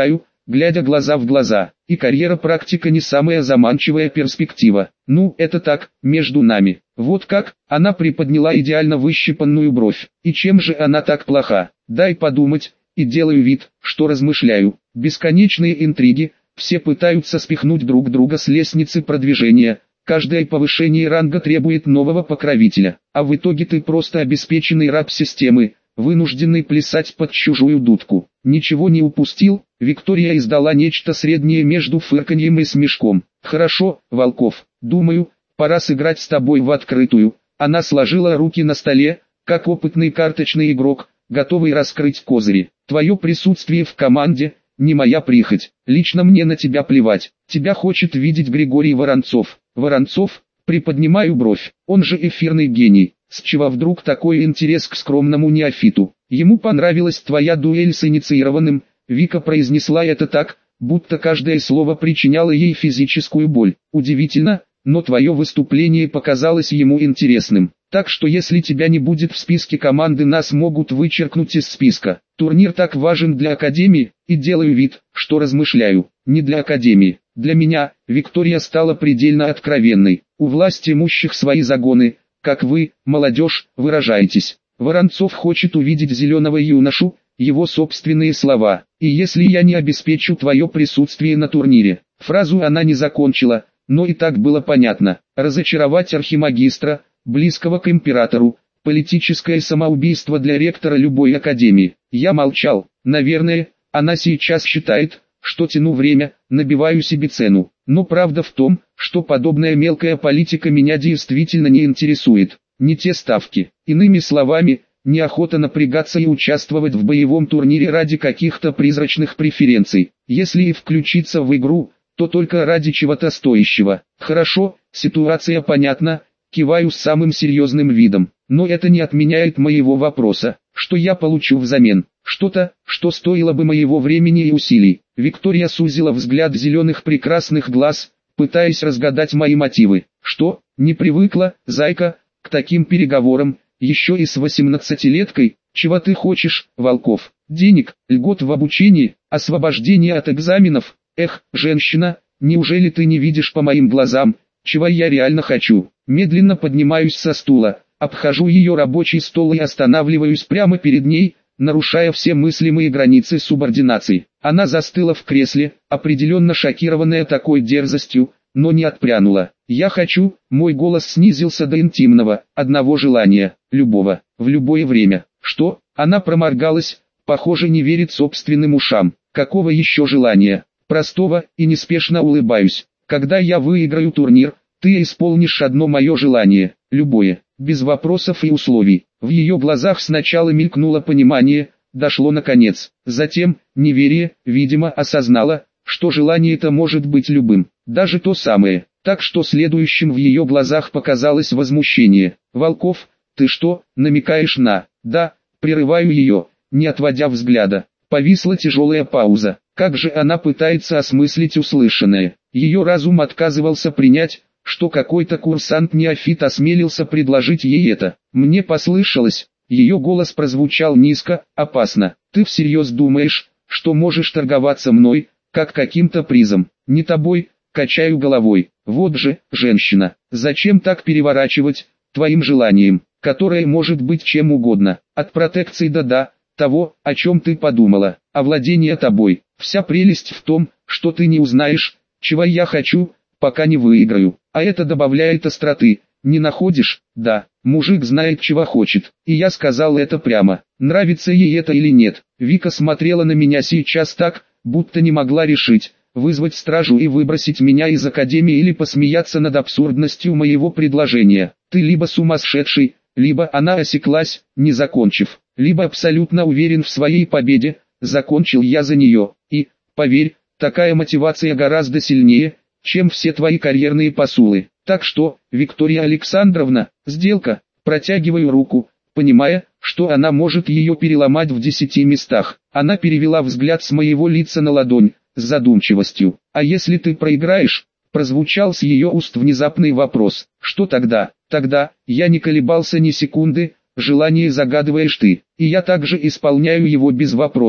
глядя глаза в глаза. И карьера практика не самая заманчивая перспектива. Ну, это так, между нами. Вот как? Она приподняла идеально выщипанную бровь. И чем же она так плоха? Дай подумать. И делаю вид, что размышляю. Бесконечные интриги, все пытаются спихнуть друг друга с лестницы продвижения. Каждое повышение ранга требует нового покровителя. А в итоге ты просто обеспеченный раб системы, вынужденный плясать под чужую дудку. Ничего не упустил? Виктория издала нечто среднее между фырканьем и смешком. Хорошо, Волков, думаю, пора сыграть с тобой в открытую. Она сложила руки на столе, как опытный карточный игрок, готовый раскрыть козыри. Твое присутствие в команде – не моя прихоть. Лично мне на тебя плевать. Тебя хочет видеть Григорий Воронцов. Воронцов? Приподнимаю бровь. Он же эфирный гений. С чего вдруг такой интерес к скромному неофиту? Ему понравилась твоя дуэль с инициированным. Вика произнесла это так, будто каждое слово причиняло ей физическую боль. Удивительно, но твое выступление показалось ему интересным. Так что если тебя не будет в списке команды, нас могут вычеркнуть из списка. Турнир так важен для Академии, и делаю вид, что размышляю. Не для Академии. Для меня. Виктория стала предельно откровенной. У власть имущих свои загоны, как вы, молодежь, выражаетесь. Воронцов хочет увидеть зеленого юношу, его собственные слова. И если я не обеспечу твое присутствие на турнире. Фразу она не закончила, но и так было понятно. Разочаровать архимагистра, близкого к императору, политическое самоубийство для ректора любой академии. Я молчал. Наверное, она сейчас считает, что тяну время, набиваю себе цену. Но правда в том, что подобная мелкая политика меня действительно не интересует. Не те ставки. Иными словами, неохота напрягаться и участвовать в боевом турнире ради каких-то призрачных преференций. Если и включиться в игру, то только ради чего-то стоящего. Хорошо, ситуация понятна. Киваю с самым серьезным видом, но это не отменяет моего вопроса, что я получу взамен. Что-то, что стоило бы моего времени и усилий. Виктория сузила взгляд зеленых прекрасных глаз, пытаясь разгадать мои мотивы. Что, не привыкла, зайка, к таким переговорам, еще и с 18-леткой? Чего ты хочешь, Волков? Денег, льгот в обучении, освобождение от экзаменов? Эх, женщина, неужели ты не видишь по моим глазам, чего я реально хочу? Медленно поднимаюсь со стула, обхожу ее рабочий стол и останавливаюсь прямо перед ней, нарушая все мыслимые границы субординации. Она застыла в кресле, определенно шокированная такой дерзостью, но не отпрянула. Я хочу, мой голос снизился до интимного, одного желания, любого, в любое время. Что? Она проморгалась, похоже, не верит собственным ушам. Какого еще желания? Простого, и неспешно улыбаюсь. Когда я выиграю турнир, ты исполнишь одно мое желание, любое, без вопросов и условий. В ее глазах сначала мелькнуло понимание, дошло наконец. Затем, неверие, видимо, осознала, что желание это может быть любым, даже то самое. Так что следующим в ее глазах показалось возмущение. Волков, ты что, намекаешь на... Да, прерываю ее, не отводя взгляда. Повисла тяжелая пауза. Как же она пытается осмыслить услышанное? Ее разум отказывался принять, что какой-то курсант-неофит осмелился предложить ей это. Мне послышалось, ее голос прозвучал низко, опасно. Ты всерьез думаешь, что можешь торговаться мной, как каким-то призом? Не тобой, качаю головой. Вот же, женщина, зачем так переворачивать, твоим желанием, которое может быть чем угодно, от протекции до того, о чем ты подумала, овладение тобой. Вся прелесть в том, что ты не узнаешь, чего я хочу, пока не выиграю. А это добавляет остроты, не находишь? Да, мужик знает чего хочет, и я сказал это прямо. Нравится ей это или нет? Вика смотрела на меня сейчас так, будто не могла решить, вызвать стражу и выбросить меня из академии или посмеяться над абсурдностью моего предложения. Ты либо сумасшедший, либо она осеклась, не закончив, либо абсолютно уверен в своей победе, закончил я за нее. И, поверь, такая мотивация гораздо сильнее, чем все твои карьерные посулы. Так что, Виктория Александровна, сделка, протягиваю руку, понимая, что она может ее переломать в 10 местах. Она перевела взгляд с моего лица на ладонь, с задумчивостью. А если ты проиграешь? Прозвучал с ее уст внезапный вопрос. Что тогда? Тогда, я не колебался ни секунды, желание загадываешь ты, и я также исполняю его без вопросов.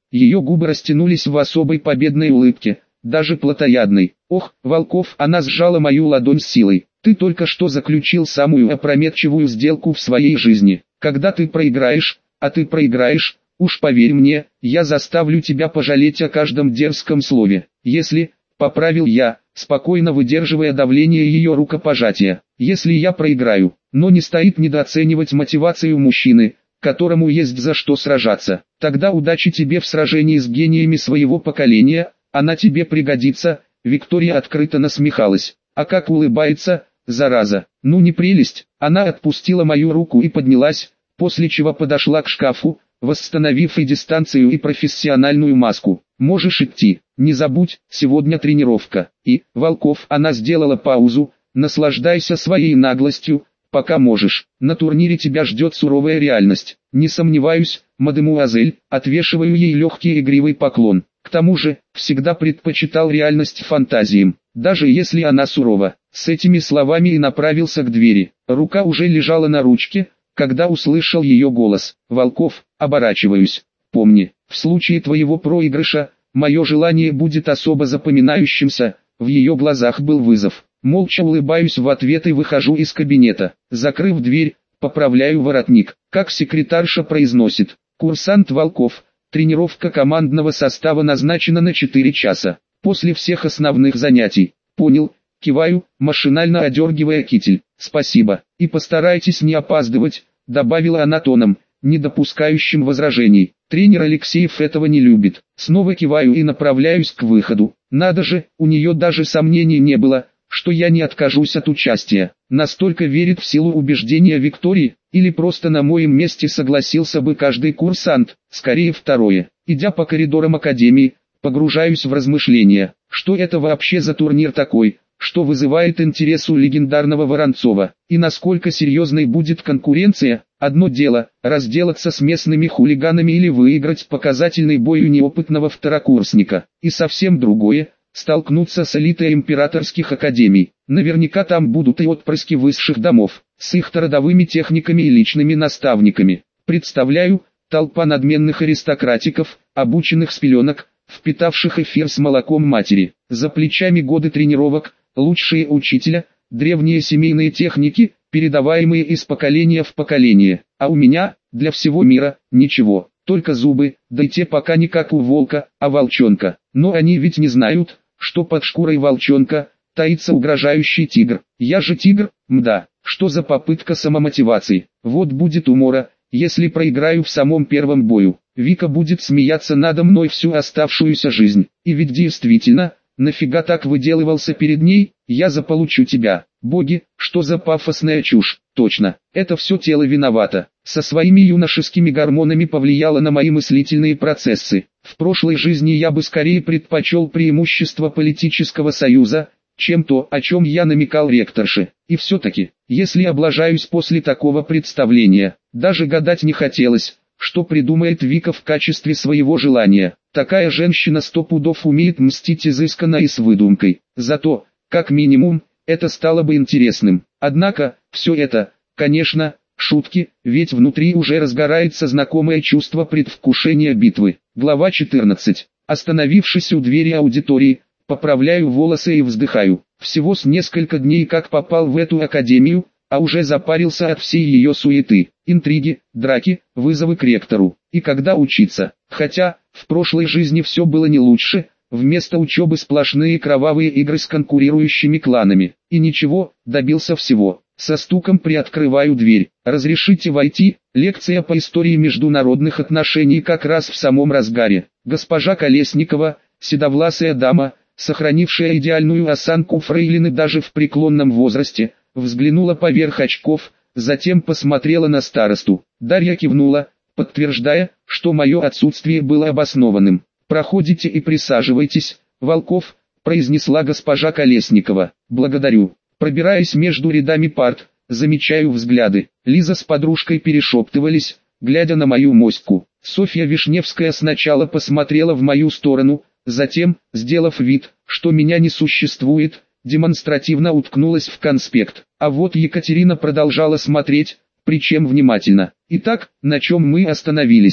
Ее губы растянулись в особой победной улыбке, даже плотоядной. Ох, Волков, она сжала мою ладонь с силой. Ты только что заключил самую опрометчивую сделку в своей жизни. Когда ты проиграешь, а ты проиграешь, уж поверь мне, я заставлю тебя пожалеть о каждом дерзком слове. Если, поправил я, спокойно выдерживая давление ее рукопожатия, если я проиграю, но не стоит недооценивать мотивацию мужчины, которому есть за что сражаться. Тогда удачи тебе в сражении с гениями своего поколения, она тебе пригодится. Виктория открыто насмехалась. А как улыбается, зараза, ну не прелесть. Она отпустила мою руку и поднялась, после чего подошла к шкафу, восстановив и дистанцию, и профессиональную маску. Можешь идти, не забудь, сегодня тренировка. И, Волков, она сделала паузу, наслаждайся своей наглостью, пока можешь. На турнире тебя ждет суровая реальность. Не сомневаюсь, мадемуазель, отвешиваю ей легкий игривый поклон. К тому же, всегда предпочитал реальность фантазиям, даже если она сурова. С этими словами и направился к двери. Рука уже лежала на ручке, когда услышал ее голос. Волков, оборачиваюсь. Помни, в случае твоего проигрыша, мое желание будет особо запоминающимся. В ее глазах был вызов. Молча улыбаюсь в ответ и выхожу из кабинета. Закрыв дверь, поправляю воротник. Как секретарша произносит: курсант Волков, тренировка командного состава назначена на 4 часа. После всех основных занятий. Понял, киваю, машинально одергивая китель. Спасибо. И постарайтесь не опаздывать, добавила она тоном, не допускающим возражений. Тренер Алексеев этого не любит. Снова киваю и направляюсь к выходу. Надо же, у нее даже сомнений не было, что я не откажусь от участия. Настолько верит в силу убеждения Виктории, или просто на моем месте согласился бы каждый курсант, скорее второе. Идя по коридорам академии, погружаюсь в размышления, что это вообще за турнир такой, что вызывает интерес у легендарного Воронцова, и насколько серьезной будет конкуренция. Одно дело, разделаться с местными хулиганами или выиграть показательный бой у неопытного второкурсника, и совсем другое, столкнуться с элитой императорских академий. Наверняка там будут и отпрыски высших домов, с их родовыми техниками и личными наставниками. Представляю, толпа надменных аристократиков, обученных с пеленок, впитавших эфир с молоком матери. За плечами годы тренировок, лучшие учителя, древние семейные техники, передаваемые из поколения в поколение. А у меня, для всего мира, ничего, только зубы, да и те пока не как у волка, а волчонка. Но они ведь не знают, что под шкурой волчонка таится угрожающий тигр. Я же тигр, мда, что за попытка самомотивации. Вот будет умора, если проиграю в самом первом бою. Вика будет смеяться надо мной всю оставшуюся жизнь. И ведь действительно, нафига так выделывался перед ней, я заполучу тебя. Боги, что за пафосная чушь. Точно, это все тело виновато. Со своими юношескими гормонами повлияло на мои мыслительные процессы. В прошлой жизни я бы скорее предпочел преимущество политического союза, чем то, о чем я намекал ректорше. И все-таки, если облажаюсь после такого представления, даже гадать не хотелось, что придумает Вика в качестве своего желания. Такая женщина 100 пудов умеет мстить изысканно и с выдумкой. Зато, как минимум, это стало бы интересным. Однако, все это, конечно, шутки, ведь внутри уже разгорается знакомое чувство предвкушения битвы. Глава 14. Остановившись у двери аудитории, поправляю волосы и вздыхаю. Всего с несколько дней как попал в эту академию, а уже запарился от всей ее суеты, интриги, драки, вызовы к ректору. И когда учиться? Хотя, в прошлой жизни все было не лучше, вместо учебы сплошные кровавые игры с конкурирующими кланами. И ничего, добился всего. Со стуком приоткрываю дверь. Разрешите войти? Лекция по истории международных отношений как раз в самом разгаре. Госпожа Колесникова, седовласая дама, сохранившая идеальную осанку фрейлины даже в преклонном возрасте, взглянула поверх очков, затем посмотрела на старосту. Дарья кивнула, подтверждая, что мое отсутствие было обоснованным. «Проходите и присаживайтесь, Волков», — произнесла госпожа Колесникова. «Благодарю». Пробираясь между рядами парт, замечаю взгляды. Лиза с подружкой перешептывались, глядя на мою моську. Софья Вишневская сначала посмотрела в мою сторону, затем, сделав вид, что меня не существует, демонстративно уткнулась в конспект. А вот Екатерина продолжала смотреть, причем внимательно. Итак, на чем мы остановились?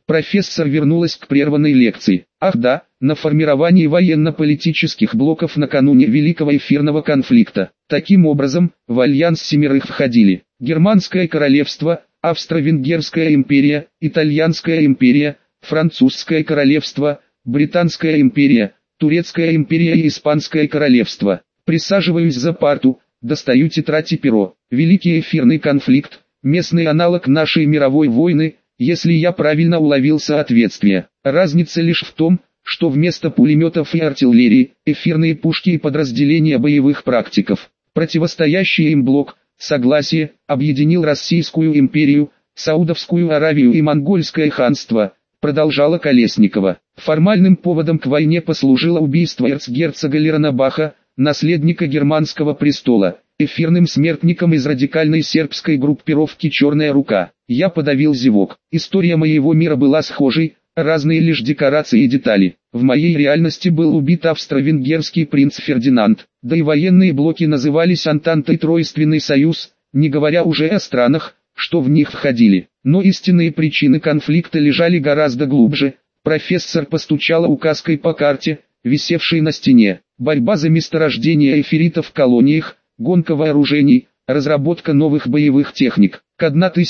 Профессор вернулась к прерванной лекции. Ах да, на формировании военно-политических блоков накануне Великого эфирного конфликта. Таким образом, в альянс семерых входили Германское королевство, Австро-Венгерская империя, Итальянская империя, Французское королевство, Британская империя, Турецкая империя и Испанское королевство. Присаживаюсь за парту, достаю тетрадь и перо. Великий эфирный конфликт, местный аналог нашей мировой войны, если я правильно уловил соответствие. Разница лишь в том, что вместо пулеметов и артиллерии, эфирные пушки и подразделения боевых практиков. Противостоящий им блок, согласие, объединил Российскую империю, Саудовскую Аравию и Монгольское ханство, продолжала Колесникова. Формальным поводом к войне послужило убийство эрцгерцога Леронабаха, наследника германского престола, эфирным смертником из радикальной сербской группировки «Черная рука». Я подавил зевок. История моего мира была схожей, разные лишь декорации и детали. В моей реальности был убит австро-венгерский принц Фердинанд, да и военные блоки назывались Антантой Тройственный союз, не говоря уже о странах, что в них входили. Но истинные причины конфликта лежали гораздо глубже. Профессор постучала указкой по карте, висевшей на стене. Борьба за месторождение эфиритов в колониях, гонка вооружений, разработка новых боевых техник. К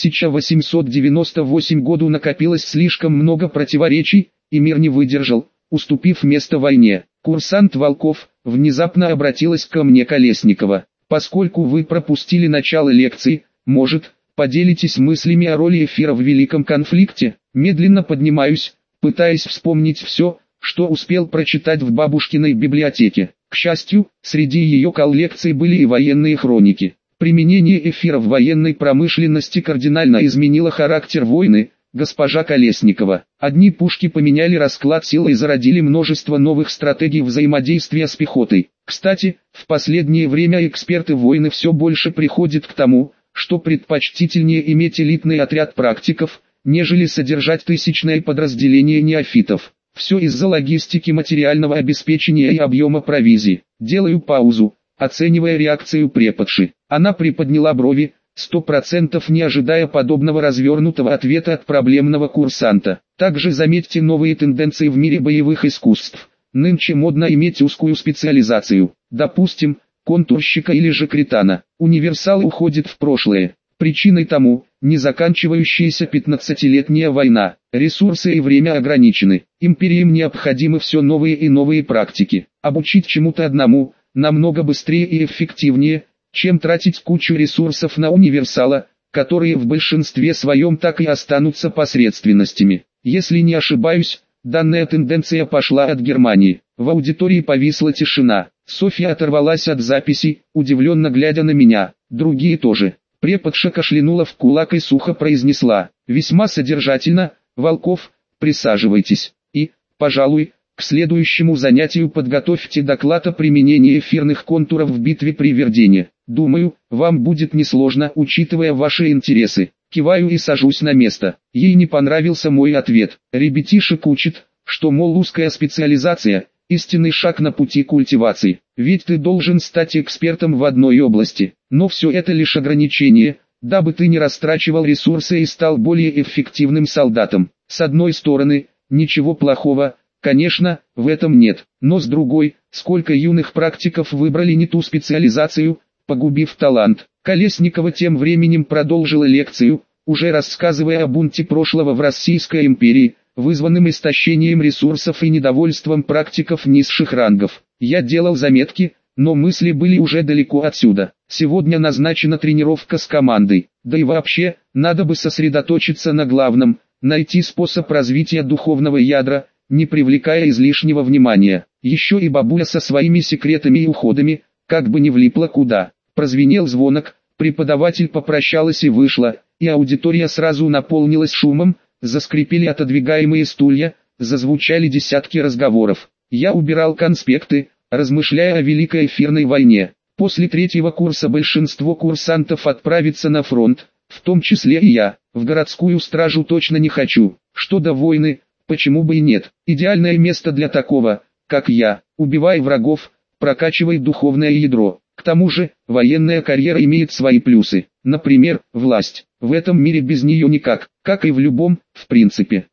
1898 году накопилось слишком много противоречий, и мир не выдержал, уступив место войне. Курсант Волков, внезапно обратилась ко мне Колесникова. Поскольку вы пропустили начало лекции, может, поделитесь мыслями о роли эфира в Великом конфликте? Медленно поднимаюсь, пытаясь вспомнить все, что успел прочитать в бабушкиной библиотеке. К счастью, среди ее коллекций были и военные хроники. Применение эфира в военной промышленности кардинально изменило характер войны, госпожа Колесникова. Одни пушки поменяли расклад сил и зародили множество новых стратегий взаимодействия с пехотой. Кстати, в последнее время эксперты войны все больше приходят к тому, что предпочтительнее иметь элитный отряд практиков, нежели содержать тысячное подразделение неофитов. Все из-за логистики материального обеспечения и объема провизии. Делаю паузу, оценивая реакцию преподши. Она приподняла брови, 100% не ожидая подобного развернутого ответа от проблемного курсанта. Также заметьте новые тенденции в мире боевых искусств. Нынче модно иметь узкую специализацию. Допустим, контурщика или же критана. Универсал уходит в прошлое. Причиной тому – не заканчивающаяся 15-летняя война. Ресурсы и время ограничены. Империям необходимы все новые и новые практики. Обучить чему-то одному – намного быстрее и эффективнее, чем тратить кучу ресурсов на универсала, которые в большинстве своем так и останутся посредственностями. Если не ошибаюсь, данная тенденция пошла от Германии. В аудитории повисла тишина. Софья оторвалась от записи, удивленно глядя на меня. Другие тоже. Преподша кашлянула в кулак и сухо произнесла: «Весьма содержательно, Волков, присаживайтесь. И, пожалуй, к следующему занятию подготовьте доклад о применении эфирных контуров в битве при Вердене. Думаю, вам будет несложно, учитывая ваши интересы». Киваю и сажусь на место. Ей не понравился мой ответ. Ребятишек учат, что, мол, узкая специализация – истинный шаг на пути культивации. Ведь ты должен стать экспертом в одной области. Но все это лишь ограничение, дабы ты не растрачивал ресурсы и стал более эффективным солдатом. С одной стороны, ничего плохого, конечно, в этом нет. Но с другой, сколько юных практиков выбрали не ту специализацию, погубив талант. Колесникова тем временем продолжила лекцию, уже рассказывая о бунте прошлого в Российской империи, вызванным истощением ресурсов и недовольством практиков низших рангов. Я делал заметки, но мысли были уже далеко отсюда. Сегодня назначена тренировка с командой. Да и вообще, надо бы сосредоточиться на главном, найти способ развития духовного ядра, не привлекая излишнего внимания. Еще и бабуля со своими секретами и уходами, как бы не влипла куда. Прозвенел звонок, преподаватель попрощалась и вышла, и аудитория сразу наполнилась шумом, заскрипели отодвигаемые стулья, зазвучали десятки разговоров. Я убирал конспекты, размышляя о Великой эфирной войне. После третьего курса большинство курсантов отправится на фронт, в том числе и я. В городскую стражу точно не хочу. Что до войны, почему бы и нет. Идеальное место для такого, как я. Убивай врагов, прокачивай духовное ядро. К тому же, военная карьера имеет свои плюсы. Например, власть. В этом мире без нее никак, как и в любом, в принципе.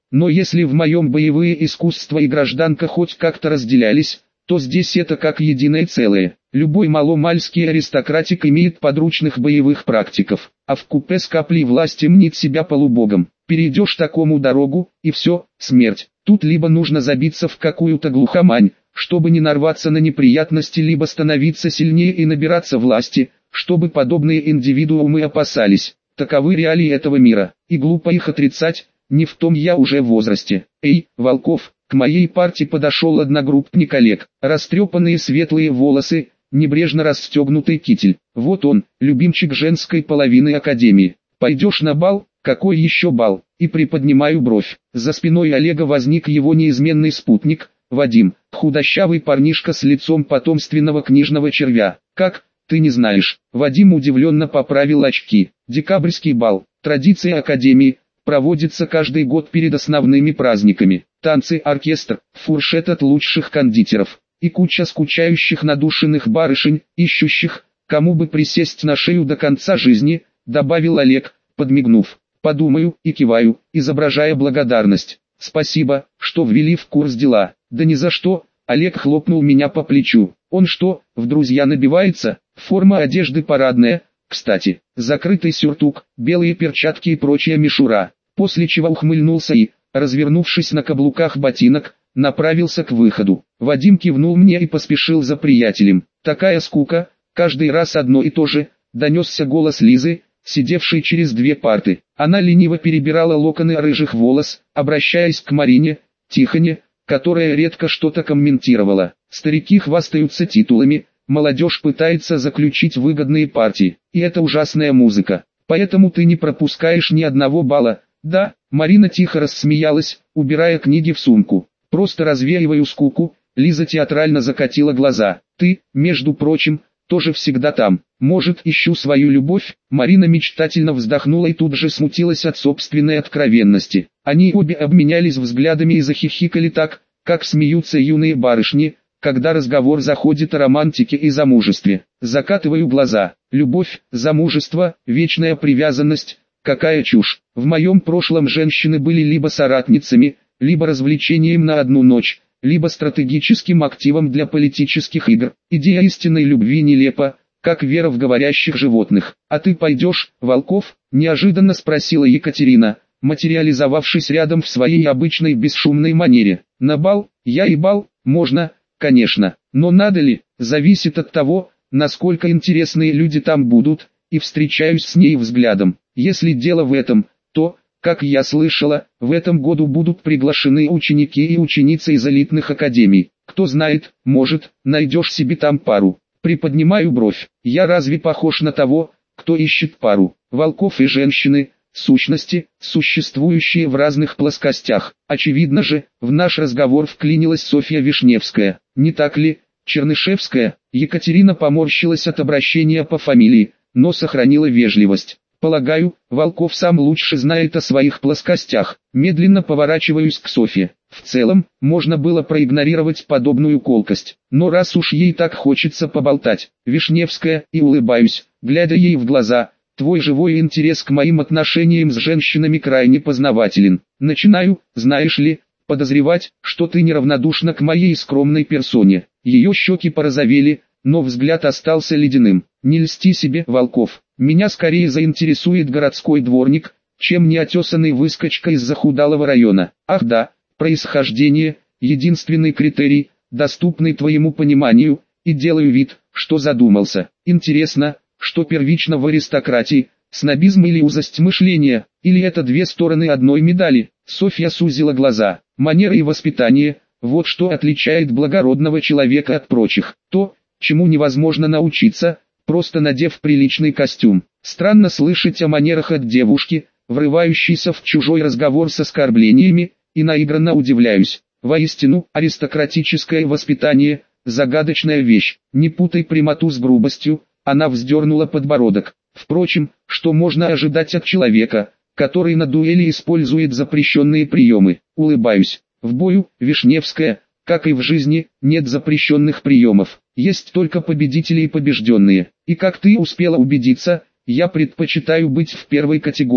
Но если в моем боевые искусства и гражданка хоть как-то разделялись, то здесь это как единое целое. Любой маломальский аристократик имеет подручных боевых практиков, а в купе с каплей власти мнит себя полубогом. Перейдешь такому дорогу, и все, смерть. Тут либо нужно забиться в какую-то глухомань, чтобы не нарваться на неприятности, либо становиться сильнее и набираться власти, чтобы подобные индивидуумы опасались. Таковы реалии этого мира, и глупо их отрицать, не в том я уже в возрасте. Эй, Волков, к моей партии подошел одногруппник Олег, растрепанные светлые волосы, небрежно расстегнутый китель. Вот он, любимчик женской половины академии. Пойдешь на бал? Какой еще бал? И приподнимаю бровь. За спиной Олега возник его неизменный спутник, Вадим, худощавый парнишка с лицом потомственного книжного червя. Как, ты не знаешь? Вадим удивленно поправил очки. Декабрьский бал, традиция академии, проводится каждый год перед основными праздниками. Танцы, оркестр, фуршет от лучших кондитеров и куча скучающих надушенных барышень, ищущих, кому бы присесть на шею до конца жизни, добавил Олег, подмигнув. Подумаю и киваю, изображая благодарность. Спасибо, что ввели в курс дела. Да ни за что. Олег хлопнул меня по плечу. Он что, в друзья набивается? Форма одежды парадная, кстати, закрытый сюртук, белые перчатки и прочая мишура. После чего ухмыльнулся и, развернувшись на каблуках ботинок, направился к выходу. Вадим кивнул мне и поспешил за приятелем. Такая скука, каждый раз одно и то же, донесся голос Лизы, сидевшей через две парты. Она лениво перебирала локоны рыжих волос, обращаясь к Марине, Тихоне, которая редко что-то комментировала. Старики хвастаются титулами, молодежь пытается заключить выгодные партии, и это ужасная музыка. Поэтому ты не пропускаешь ни одного бала. Да, Марина тихо рассмеялась, убирая книги в сумку. Просто развеиваю скуку. Лиза театрально закатила глаза. Ты, между прочим, тоже всегда там. Может, ищу свою любовь? Марина мечтательно вздохнула и тут же смутилась от собственной откровенности. Они обе обменялись взглядами и захихикали так, как смеются юные барышни, когда разговор заходит о романтике и замужестве. Закатываю глаза. Любовь, замужество, вечная привязанность. Какая чушь. В моем прошлом женщины были либо соратницами, либо развлечением на одну ночь, либо стратегическим активом для политических игр. Идея истинной любви нелепа, как вера в говорящих животных. «А ты пойдешь, Волков?» – неожиданно спросила Екатерина, материализовавшись рядом в своей обычной бесшумной манере. «На бал? Я и бал? Можно, конечно. Но надо ли? Зависит от того, насколько интересные люди там будут, и встречаюсь с ней взглядом. Если дело в этом, то, как я слышала, в этом году будут приглашены ученики и ученицы из элитных академий. Кто знает, может, найдешь себе там пару». Приподнимаю бровь. Я разве похож на того, кто ищет пару? Волков и женщины, сущности, существующие в разных плоскостях. Очевидно же, в наш разговор вклинилась Софья Вишневская. Не так ли, Чернышевская? Екатерина поморщилась от обращения по фамилии, но сохранила вежливость. Полагаю, Волков сам лучше знает о своих плоскостях. Медленно поворачиваюсь к Софье. В целом, можно было проигнорировать подобную колкость. Но раз уж ей так хочется поболтать, Вишневская, и улыбаюсь, глядя ей в глаза, твой живой интерес к моим отношениям с женщинами крайне познавателен. Начинаю, знаешь ли, подозревать, что ты неравнодушна к моей скромной персоне. Ее щеки порозовели, но взгляд остался ледяным. Не льсти себе, Волков. Меня скорее заинтересует городской дворник, чем неотесанный выскочка из захудалого района. Ах да, происхождение – единственный критерий, доступный твоему пониманию, и делаю вид, что задумался. Интересно, что первично в аристократии, снобизм или узость мышления, или это две стороны одной медали? Софья сузила глаза. Манера и воспитание – вот что отличает благородного человека от прочих. То, чему невозможно научиться, просто надев приличный костюм. Странно слышать о манерах от девушки, врывающейся в чужой разговор с оскорблениями, и наигранно удивляюсь. Воистину, аристократическое воспитание – загадочная вещь. Не путай прямоту с грубостью, она вздернула подбородок. Впрочем, что можно ожидать от человека, который на дуэли использует запрещенные приемы? Улыбаюсь. В бою, Вишневская, как и в жизни, нет запрещенных приемов. Есть только победители и побежденные. И как ты успела убедиться, я предпочитаю быть в первой категории.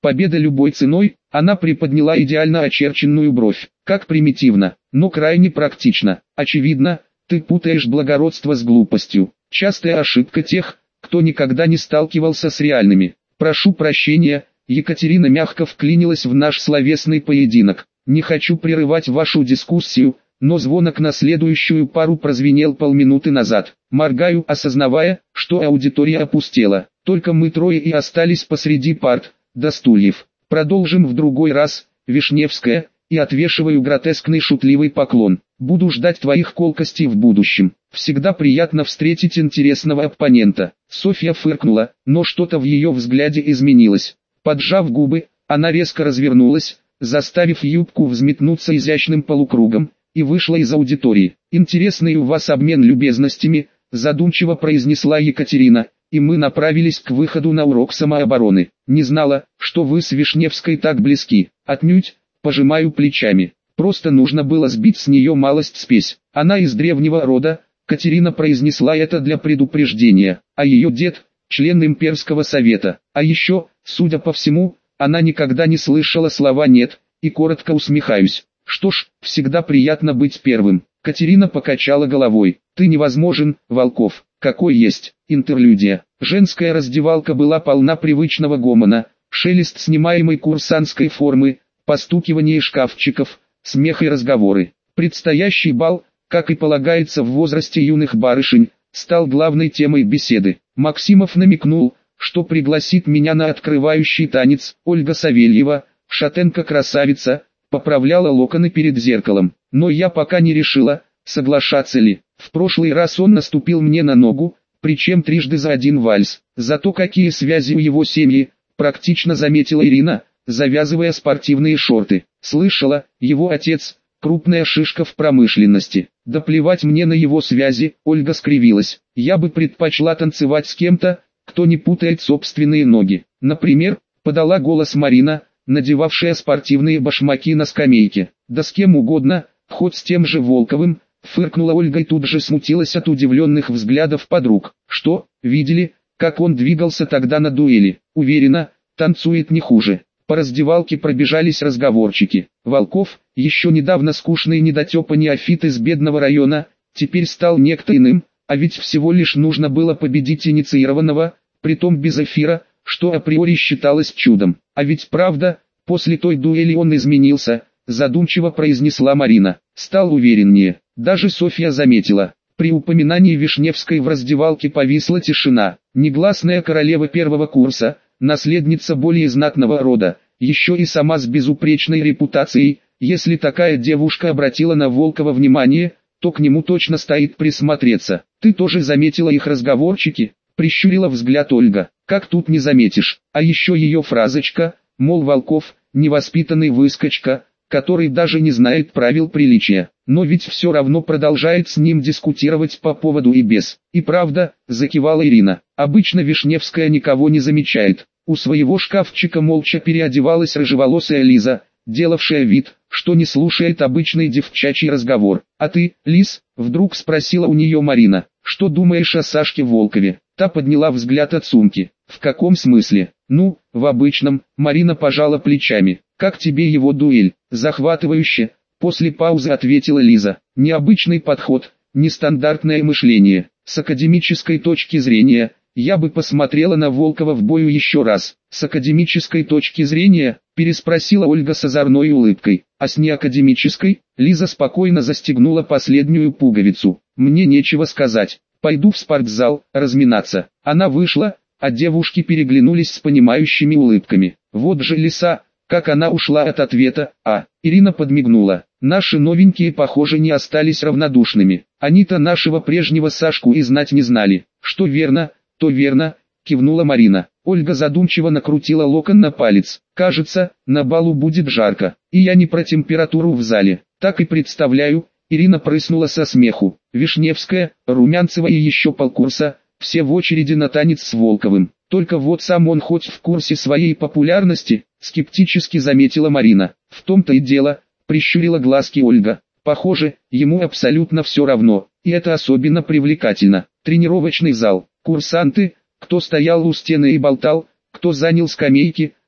Победа любой ценой. Она приподняла идеально очерченную бровь. Как примитивно, но крайне практично. Очевидно, ты путаешь благородство с глупостью. Частая ошибка тех, кто никогда не сталкивался с реальными. Прошу прощения, Екатерина мягко вклинилась в наш словесный поединок. Не хочу прерывать вашу дискуссию, но звонок на следующую пару прозвенел полминуты назад. Моргаю, осознавая, что аудитория опустела. Только мы трое и остались посреди парт, до стульев. Продолжим в другой раз, Вишневская, и отвешиваю гротескный шутливый поклон. Буду ждать твоих колкостей в будущем. Всегда приятно встретить интересного оппонента. Софья фыркнула, но что-то в ее взгляде изменилось. Поджав губы, она резко развернулась, заставив юбку взметнуться изящным полукругом, и вышла из аудитории. «Интересный у вас обмен любезностями», задумчиво произнесла Екатерина, и мы направились к выходу на урок самообороны. «Не знала, что вы с Вишневской так близки». «Отнюдь», пожимаю плечами. «Просто нужно было сбить с нее малость спесь. Она из древнего рода», Катерина произнесла это для предупреждения, а ее дед – член имперского совета. А еще, судя по всему, она никогда не слышала слова «нет», и коротко усмехаюсь. Что ж, всегда приятно быть первым. Катерина покачала головой. Ты невозможен, Волков. Какой есть. Интерлюдия. Женская раздевалка была полна привычного гомона, шелест снимаемой курсантской формы, постукивание шкафчиков, смех и разговоры. Предстоящий бал, как и полагается в возрасте юных барышень, стал главной темой беседы. Максимов намекнул, что пригласит меня на открывающий танец. Ольга Савельева, шатенка-красавица, поправляла локоны перед зеркалом. Но я пока не решила, соглашаться ли. В прошлый раз он наступил мне на ногу, причем трижды за один вальс. Зато какие связи у его семьи, практично заметила Ирина, завязывая спортивные шорты. Слышала, его отец – крупная шишка в промышленности. Да плевать мне на его связи, Ольга скривилась. Я бы предпочла танцевать с кем-то, кто не путает собственные ноги. Например, подала голос Марина, надевавшая спортивные башмаки на скамейке. Да с кем угодно, хоть с тем же Волковым, фыркнула Ольга и тут же смутилась от удивленных взглядов подруг. Что, видели, как он двигался тогда на дуэли? Уверена, танцует не хуже. По раздевалке пробежались разговорчики. Волков, еще недавно скучный недотепа неофит из бедного района, теперь стал некто иным, а ведь всего лишь нужно было победить инициированного, притом без эфира, что априори считалось чудом. А ведь правда, после той дуэли он изменился, задумчиво произнесла Марина. Стал увереннее. Даже Софья заметила. При упоминании Вишневской в раздевалке повисла тишина. Негласная королева первого курса, наследница более знатного рода, еще и сама с безупречной репутацией. Если такая девушка обратила на Волкова внимание, то к нему точно стоит присмотреться. Ты тоже заметила их разговорчики? Прищурила взгляд Ольга. Как тут не заметишь? А еще ее фразочка, мол, Волков, невоспитанный выскочка, который даже не знает правил приличия, но ведь все равно продолжает с ним дискутировать по поводу и без. И правда, закивала Ирина, обычно Вишневская никого не замечает. У своего шкафчика молча переодевалась рыжеволосая Лиза, делавшая вид, что не слушает обычный девчачий разговор. «А ты, Лиз?» – вдруг спросила у нее Марина. «Что думаешь о Сашке Волкове?» Та подняла взгляд от сумки. «В каком смысле?» «Ну, в обычном», – Марина пожала плечами. «Как тебе его дуэль?» «Захватывающе», – после паузы ответила Лиза. «Необычный подход, нестандартное мышление. С академической точки зрения, я бы посмотрела на Волкова в бою еще раз». «С академической точки зрения?» – переспросила Ольга с озорной улыбкой. «А с неакадемической?» Лиза спокойно застегнула последнюю пуговицу. «Мне нечего сказать. Пойду в спортзал, разминаться». Она вышла, а девушки переглянулись с понимающими улыбками. Вот же лиса, как она ушла от ответа. Ирина подмигнула. Наши новенькие, похоже, не остались равнодушными. Они-то нашего прежнего Сашку и знать не знали. Что верно, то верно, кивнула Марина. Ольга задумчиво накрутила локон на палец. Кажется, на балу будет жарко. И я не про температуру в зале. Так и представляю. Ирина прыснула со смеху. Вишневская, Румянцева и еще полкурса, все в очереди на танец с Волковым. Только вот сам он хоть в курсе своей популярности, скептически заметила Марина. В том-то и дело, прищурила глазки Ольга. Похоже, ему абсолютно все равно, и это особенно привлекательно. Тренировочный зал, курсанты, кто стоял у стены и болтал, кто занял скамейки,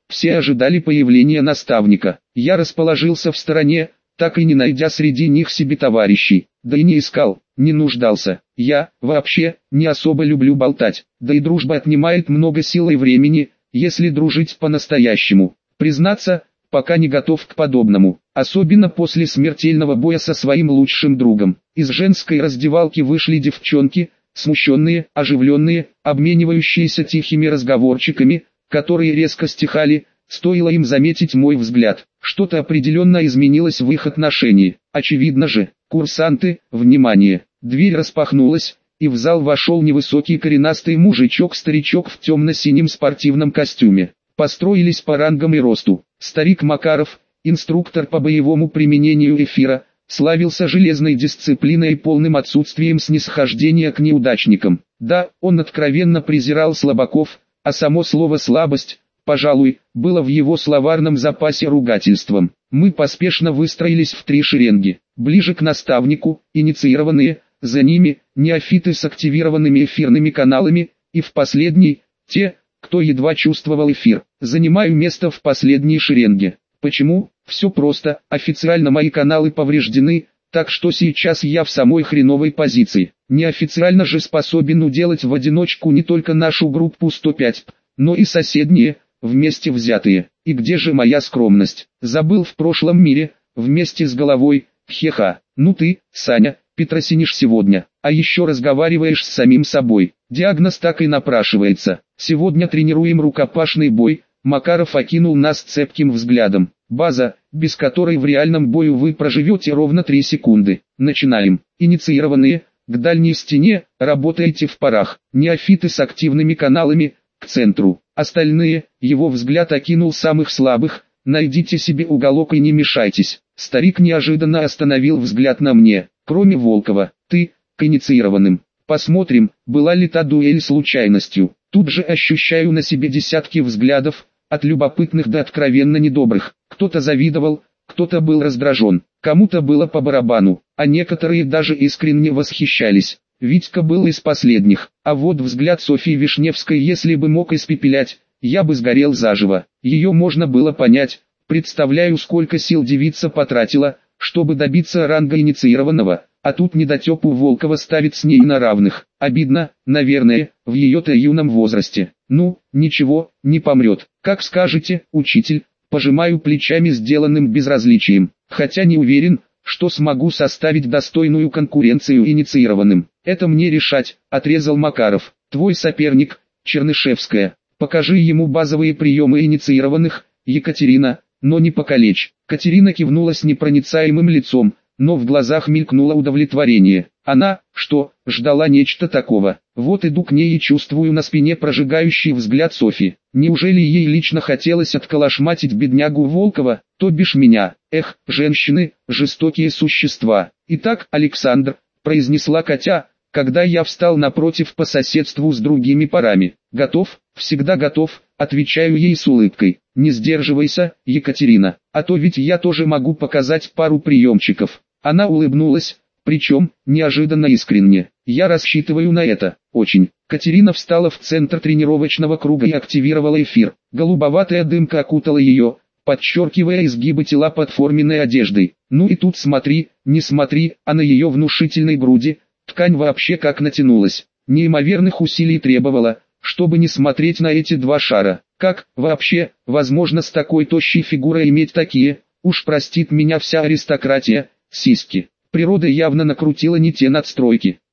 Все ожидали появления наставника. Я расположился в стороне, так и не найдя среди них себе товарищей, да и не искал, не нуждался. Я, вообще, не особо люблю болтать, да и дружба отнимает много сил и времени, если дружить по-настоящему. Признаться, пока не готов к подобному, особенно после смертельного боя со своим лучшим другом. Из женской раздевалки вышли девчонки, смущенные, оживленные, обменивающиеся тихими разговорчиками, которые резко стихали, стоило им заметить мой взгляд. Что-то определенно изменилось в их отношении. Очевидно же, курсанты, внимание! Дверь распахнулась, и в зал вошел невысокий коренастый мужичок-старичок в темно-синем спортивном костюме. Построились по рангам и росту. Старик Макаров, инструктор по боевому применению эфира, славился железной дисциплиной и полным отсутствием снисхождения к неудачникам. Да, он откровенно презирал слабаков, а само слово «слабость», пожалуй, было в его словарном запасе ругательством. Мы поспешно выстроились в 3 шеренги, ближе к наставнику, инициированные, за ними, неофиты с активированными эфирными каналами, и в последней, те, кто едва чувствовал эфир. Занимаю место в последней шеренге. Почему? Все просто, официально мои каналы повреждены, так что сейчас я в самой хреновой позиции. Неофициально же способен уделать в одиночку не только нашу группу 105, но и соседние, вместе взятые. И где же моя скромность? Забыл в прошлом мире, вместе с головой, хеха. Ну ты, Саня, петросинишь сегодня, а еще разговариваешь с самим собой. Диагноз так и напрашивается. Сегодня тренируем рукопашный бой. Макаров окинул нас цепким взглядом. База, без которой в реальном бою вы проживете ровно 3 секунды. Начинаем. Инициированные, к дальней стене, работаете в парах. Неофиты с активными каналами, к центру. Остальные, его взгляд окинул самых слабых, найдите себе уголок и не мешайтесь. Старик неожиданно остановил взгляд на мне. Кроме Волкова, ты, к инициированным. Посмотрим, была ли та дуэль случайностью. Тут же ощущаю на себе десятки взглядов, от любопытных до откровенно недобрых. Кто-то завидовал, кто-то был раздражен, кому-то было по барабану, а некоторые даже искренне восхищались. Витька был из последних, а вот взгляд Софьи Вишневской, если бы мог испепелять, я бы сгорел заживо. Ее можно было понять, представляю, сколько сил девица потратила, чтобы добиться ранга инициированного, а тут недотепу Волкова ставит с ней на равных. Обидно, наверное, в ее-то юном возрасте. Ну, ничего, не помрет. Как скажете, учитель, пожимаю плечами сделанным безразличием, хотя не уверен, что смогу составить достойную конкуренцию инициированным. Это мне решать, отрезал Макаров. Твой соперник, Чернышевская. Покажи ему базовые приемы инициированных, Екатерина, но не покалечь. Катерина кивнула с непроницаемым лицом, но в глазах мелькнуло удовлетворение. Она, что, ждала нечто такого. Вот иду к ней и чувствую на спине прожигающий взгляд Софьи. Неужели ей лично хотелось отколошматить беднягу Волкова, то бишь меня? Эх, женщины, жестокие существа. Итак, Александр, произнесла Катя, когда я встал напротив по соседству с другими парами. Готов, всегда готов, отвечаю ей с улыбкой. Не сдерживайся, Екатерина, а то ведь я тоже могу показать пару приемчиков. Она улыбнулась, причем, неожиданно искренне. Я рассчитываю на это, очень. Катерина встала в центр тренировочного круга и активировала эфир. Голубоватая дымка окутала ее, подчеркивая изгибы тела под форменной одеждой. Ну и тут смотри, не смотри, а на ее внушительной груди, ткань вообще как натянулась. Неимоверных усилий требовала, чтобы не смотреть на эти 2 шара. Как, вообще, возможно с такой тощей фигурой иметь такие, уж простит меня вся аристократия, сиськи. Природа явно накрутила не те надстройки.